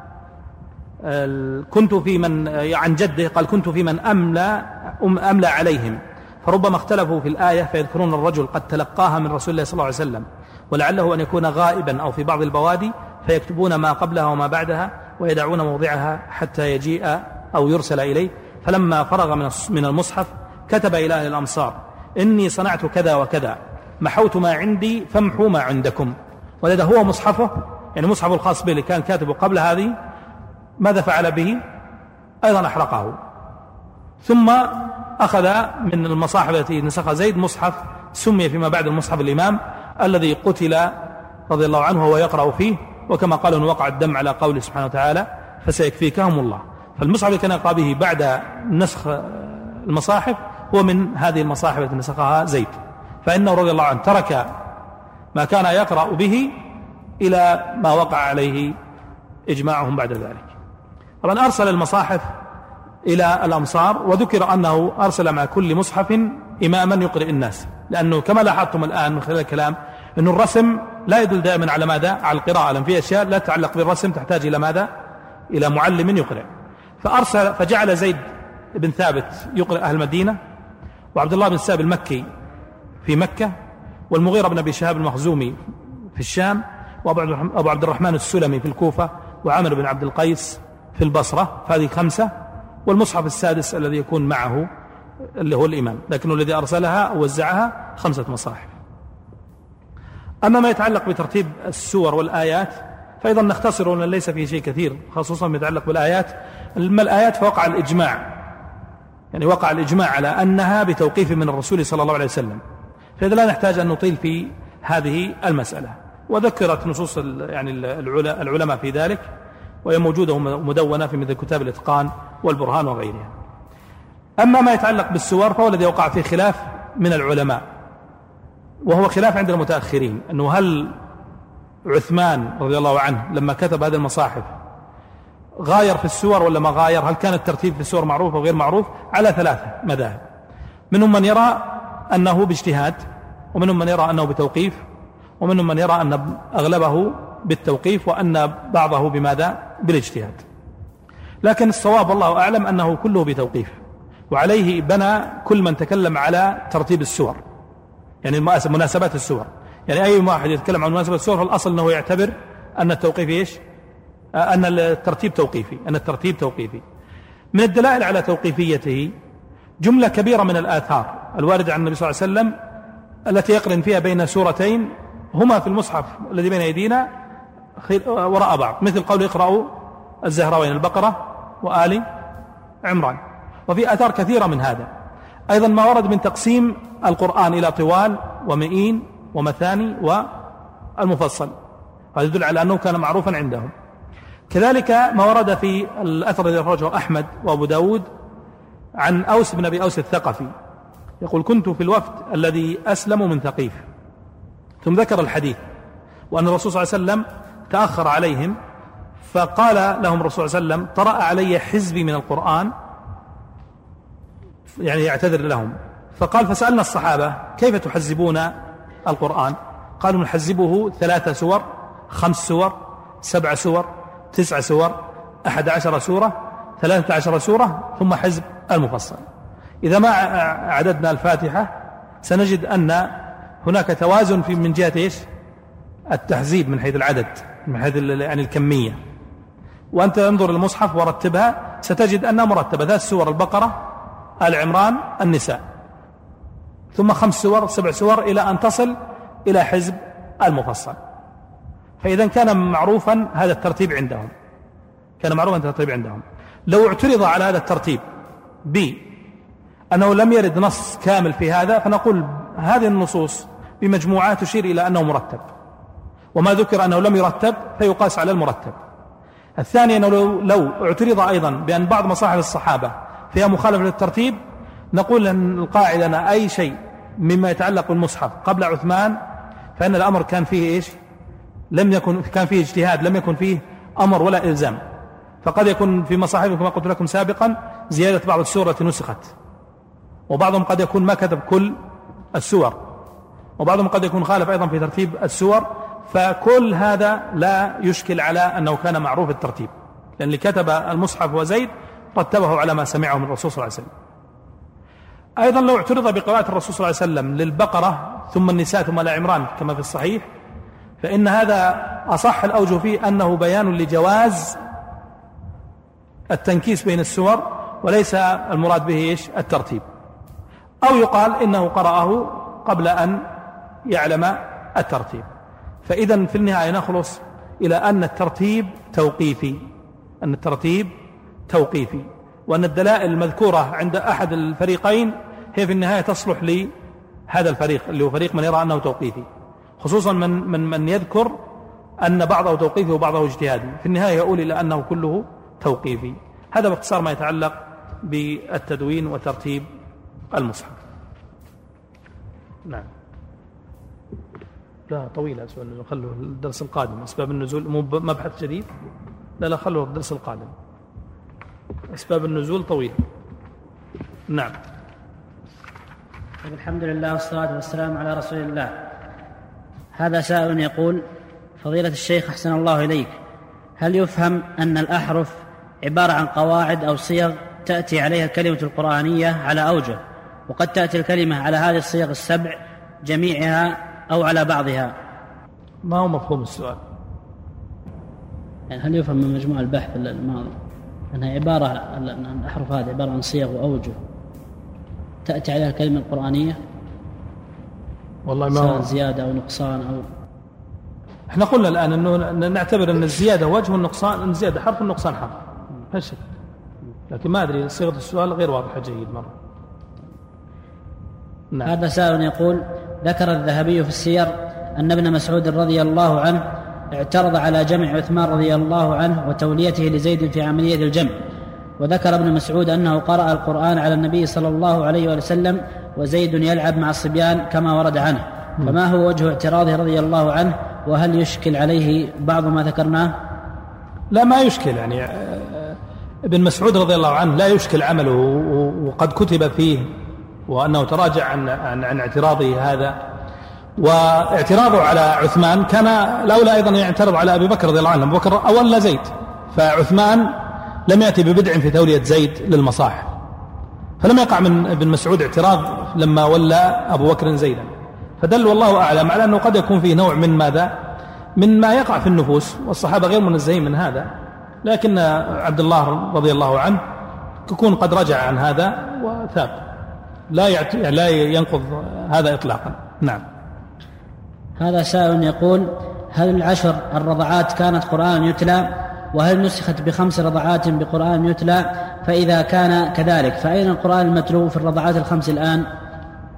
كنت في من عن جده قال كنت في من أملى عليهم فربما اختلفوا في الآية فيذكرون الرجل قد تلقاها من رسول الله صلى الله عليه وسلم ولعله أن يكون غائبا أو في بعض البوادي فيكتبون ما قبلها وما بعدها ويدعون موضعها حتى يجيء أو يرسل إليه. فلما فرغ من المصحف كتب إلى أهل الأمصار إني صنعت كذا وكذا محوت ما عندي فامحوا ما عندكم. ولذا هو مصحفه يعني مصحف الخاص به اللي كان كاتبه قبل هذه ماذا فعل به؟ أيضا أحرقه. ثم أخذ من المصاحف التي نسخها زيد مصحف سمي فيما بعد المصحف الإمام الذي قتل رضي الله عنه وهو يقرأ فيه، وكما قال أن وقع الدم على قوله سبحانه وتعالى فسيكفيكهم الله. فالمصحف الذي كان يقرأ به بعد نسخ المصاحف هو من هذه المصاحف التي نسخها زيد، فإنه رضي الله عنه ترك ما كان يقرأ به إلى ما وقع عليه إجماعهم بعد ذلك. طبعا أرسل المصاحف إلى الأمصار وذكر أنه أرسل مع كل مصحف إماما يقرئ الناس، لأنه كما لاحظتم الآن من خلال الكلام أن الرسم لا يدل دائما على ماذا؟ على القراءة، لأن في أشياء لا تتعلق بالرسم تحتاج إلى ماذا؟ إلى معلم يقرئ. فأرسل فجعل زيد بن ثابت يقرئ أهل المدينة، وعبد الله بن السائب المكي في مكة، والمغيرة بن أبي شهاب المخزومي في الشام، وأبو عبد الرحمن السلمي في الكوفة، وعامر بن عبد القيس في البصرة. فهذه 5، والمصحف السادس الذي يكون معه اللي هو الإمام، لكن الذي أرسلها ووزعها 5 مصاحف. أما ما يتعلق بترتيب السور والآيات فأيضا نختصر أن ليس فيه شيء كثير، خصوصا ما يتعلق بالآيات. أما الآيات فوقع الإجماع، يعني وقع الإجماع على أنها بتوقيف من الرسول صلى الله عليه وسلم، فإذا لا نحتاج أن نطيل في هذه المسألة. وذكرت نصوص يعني العلماء في ذلك، وهي موجودة مدونة في مثل كتاب الإتقان والبرهان وغيرها. أما ما يتعلق بالسور فهو الذي وقع فيه خلاف من العلماء، وهو خلاف عند المتأخرين، أنه هل عثمان رضي الله عنه لما كتب هذه المصاحف غاير في السور ولا ما غاير؟ هل كان الترتيب في السور معروف أو غير معروف؟ على 3 مذاهب. منهم من يرى أنه باجتهاد، ومنهم من يرى أنه بتوقيف، ومنهم من يرى أن أغلبه بالتوقيف وأن بعضه بماذا؟ بالاجتهاد. لكن الصواب والله أعلم أنه كله بتوقيف، وعليه بنى كل من تكلم على ترتيب السور، يعني مناسبات السور. يعني أي واحد يتكلم عن مناسبة السور فالأصل أنه يعتبر أن التوقيف إيش؟ أن الترتيب توقيفي. من الدلائل على توقيفيته جملة كبيرة من الآثار الواردة عن النبي صلى الله عليه وسلم التي يقرن فيها بين سورتين هما في المصحف الذي بين أيدينا وراء بعض، مثل قول اقرأوا الزهراوين البقرة وآل عمران. وفي آثار كثيرة من هذا. أيضا ما ورد من تقسيم القرآن إلى طوال ومئين ومثاني والمفصل، هذا يدل على أنه كان معروفا عندهم. كذلك ما ورد في الأثر الذي أخرجه أحمد وأبو داود عن أوس بن أبي أوس الثقفي يقول: كنت في الوفد الذي أسلموا من ثقيف، ثم ذكر الحديث وأن الرسول صلى الله عليه وسلم تأخر عليهم، فقال لهم الرسول صلى الله عليه وسلم: طرأ علي حزبي من القرآن، يعني يعتذر لهم. فقال: فسألنا الصحابة: كيف تحزبون القرآن؟ قالوا: نحزبه 3 سور، 5 سور، 7 سور، 9 سور، 11 سورة، 13 سورة، ثم حزب المفصل. إذا ما عددنا الفاتحة سنجد أن هناك توازن في من جهة إيش؟ التحزيب من حيث العدد، من حيث يعني الكمية. وأنت انظر المصحف ورتبها ستجد أنها مرتبة: 3 سور البقرة، آل عمران، النساء، ثم 5 سور، 7 سور، إلى أن تصل إلى حزب المفصل. فإذا كان معروفا هذا الترتيب عندهم، كان معروفا الترتيب عندهم. لو اعترض على هذا الترتيب بأنه لم يرد نص كامل في هذا، فنقول هذه النصوص بمجموعات تشير إلى أنه مرتب، وما ذكر أنه لم يرتب فيقاس على المرتب. الثاني أنه لو اعترض أيضا بأن بعض مصاحف الصحابة فيها مخالفة للترتيب، نقول أن القاعدة أن أي شيء مما يتعلق بالمصحف قبل عثمان فإن الأمر كان فيه إيش؟ كان فيه اجتهاد، لم يكن فيه أمر ولا إلزام. فقد يكون في مصاحف كما قلت لكم سابقا زيادة بعض السور التي نسخت، وبعضهم قد يكون ما كتب كل السور، وبعضهم قد يكون خالف أيضا في ترتيب السور. فكل هذا لا يشكل على أنه كان معروف الترتيب، لأن اللي كتب المصحف وزيد رتبه على ما سمعه من الرسول صلى الله عليه وسلم. أيضا لو اعترض بقراءة الرسول صلى الله عليه وسلم للبقرة ثم النساء ثم آل عمران كما في الصحيح، فإن هذا أصح الأوجه فيه أنه بيان لجواز التنكيس بين السور، وليس المراد به إيش؟ الترتيب. أو يقال إنه قرأه قبل أن يعلم الترتيب. فإذا في النهاية نخلص إلى أن الترتيب توقيفي، وأن الدلائل المذكورة عند أحد الفريقين هي في النهاية تصلح لهذا الفريق اللي هو فريق من يرى أنه توقيفي، خصوصا من يذكر أن بعضه توقيفي وبعضه اجتهادي. في النهاية يقول إلى أنه كله توقيفي. هذا باختصار ما يتعلق بالتدوين وترتيب المصحف. نعم. لا طويلة أسباب النزول، خلوه الدرس القادم. أسباب النزول مو مبحث جديد، لا خلوه الدرس القادم. أسباب النزول طويل. نعم. الحمد لله والصلاة والسلام على رسول الله. هذا سائل يقول: فضيلة الشيخ أحسن الله إليك، هل يفهم أن الأحرف عبارة عن قواعد أو صيغ تأتي عليها الكلمة القرآنية على أوجه، وقد تأتي الكلمة على هذه الصيغ السبع جميعها أو على بعضها؟ ما هو مفهوم السؤال؟ يعني هل يفهم من مجموع البحث الماضي أنها عبارة أن الأحرف هذه عبارة عن صيغ وأوجه تأتي عليها الكلمة القرآنية، والله ما هو زيادة أو نقصان أو احنا قلنا الآن أنه نعتبر أن الزيادة وجه والنقصان، الزيادة حرف والنقصان حرف، هالشيء. لكن ما أدري صيغة السؤال غير واضحة جيد مرة. نعم. هذا سائل يقول: ذكر الذهبي في السير أن ابن مسعود رضي الله عنه اعترض على جمع عثمان رضي الله عنه وتوليته لزيد في عملية الجمع، وذكر ابن مسعود أنه قرأ القرآن على النبي صلى الله عليه وسلم وزيد يلعب مع الصبيان كما ورد عنه، فما هو وجه اعتراضه رضي الله عنه؟ وهل يشكل عليه بعض ما ذكرناه؟ لا ما يشكل، يعني ابن مسعود رضي الله عنه لا يشكل عمله، وقد كتب فيه وأنه تراجع عن اعتراضه هذا. واعتراضه على عثمان كان الأولى أيضا يعترض على أبي بكر رضي الله عنه، أبو بكر أولى زيد، فعثمان لم يأتي ببدع في تولية زيد للمصاحف، فلم يقع من ابن مسعود اعتراض لما ولى أبو بكر زيدا. فدل والله أعلم على أنه قد يكون فيه نوع من ماذا؟ من ما يقع في النفوس، والصحابة غير منزهين من هذا، لكن عبد الله رضي الله عنه يكون قد رجع عن هذا وثاب، لا ينقض هذا إطلاقا. نعم. هذا سائل يقول: هل 10 الرضعات كانت قرآن يتلى؟ وهل نسخت ب5 رضعات بقرآن يتلى؟ فإذا كان كذلك فأين القرآن المتلو في الرضعات ال5 الآن؟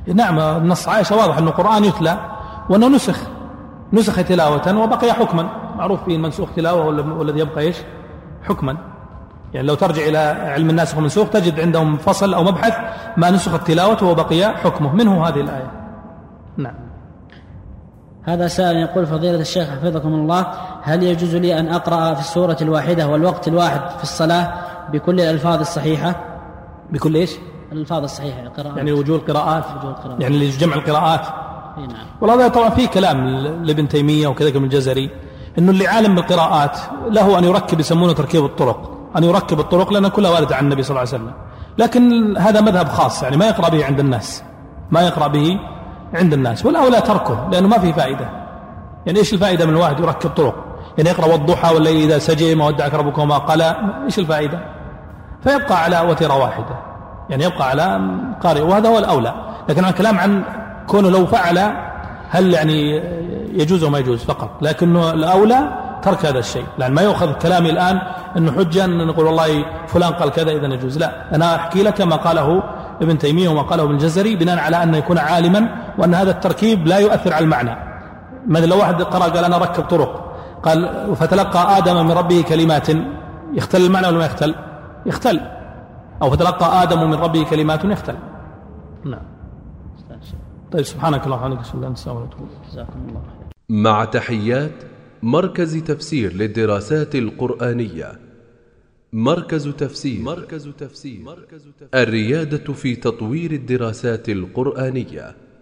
نعم، النص عائشة واضح أن القرآن يتلى وأنه نسخ تلاوة وبقي حكما، معروف فيه المنسوخ تلاوة والذي يبقى إيش؟ حكما. يعني لو ترجع إلى علم الناسخ والمنسوخ تجد عندهم فصل أو مبحث ما نسخت تلاوته وبقي حكمه، منه هذه الآية. نعم. هذا سائل يقول: فضيلة الشيخ حفظكم الله، هل يجوز لي أن أقرأ في السورة الواحدة والوقت الواحد في الصلاة بكل الألفاظ الصحيحة؟ بكل إيش؟ الألفاظ الصحيحة، القراءات. يعني وجوه القراءات، يعني لجمع القراءات. نعم. والله طبعا في كلام لابن تيمية وكذلك ابن الجزري إنه اللي عالم بالقراءات له أن يركب، يسمونه تركيب الطرق، أن يركب الطرق لأن كلها واردة عن النبي صلى الله عليه وسلم، لكن هذا مذهب خاص، يعني ما يقرأ به عند الناس، ما يقرأ به عند الناس، والأولى تركه لأنه ما فيه فائدة. يعني إيش الفائدة من الواحد يركب طرق؟ يعني يقرأ والضحى والليل إذا سجى ما ودعك ربك وما قلى، إيش الفائدة؟ فيبقى على وتيرة واحدة، يعني يبقى على قارئ، وهذا هو الأولى. لكن الكلام عن كونه لو فعل هل يعني يجوز وما يجوز فقط، لكنه الأولى ترك هذا الشيء، لأن ما يؤخذ كلامي الآن أنه حجة أن نقول والله فلان قال كذا إذن يجوز، لا، أنا أحكي لك ما قاله ابن تيمية وما قاله ابن الجزري بناء على أن يكون عالما وأن هذا التركيب لا يؤثر على المعنى. مثل لو واحد قرأ قال أنا ركب طرق، قال فتلقى آدم من ربه كلمات، يختل المعنى ولا ما يختل؟ يختل. أو فتلقى آدم من ربه كلمات، يختل. نعم. طيب، سبحانك اللهم وبحمدك، أشهد أن لا إله إلا أنت، جزاكم الله خير. مع تحيات مركز تفسير للدراسات القرآنية. مركز تفسير الريادة في تطوير الدراسات القرآنية.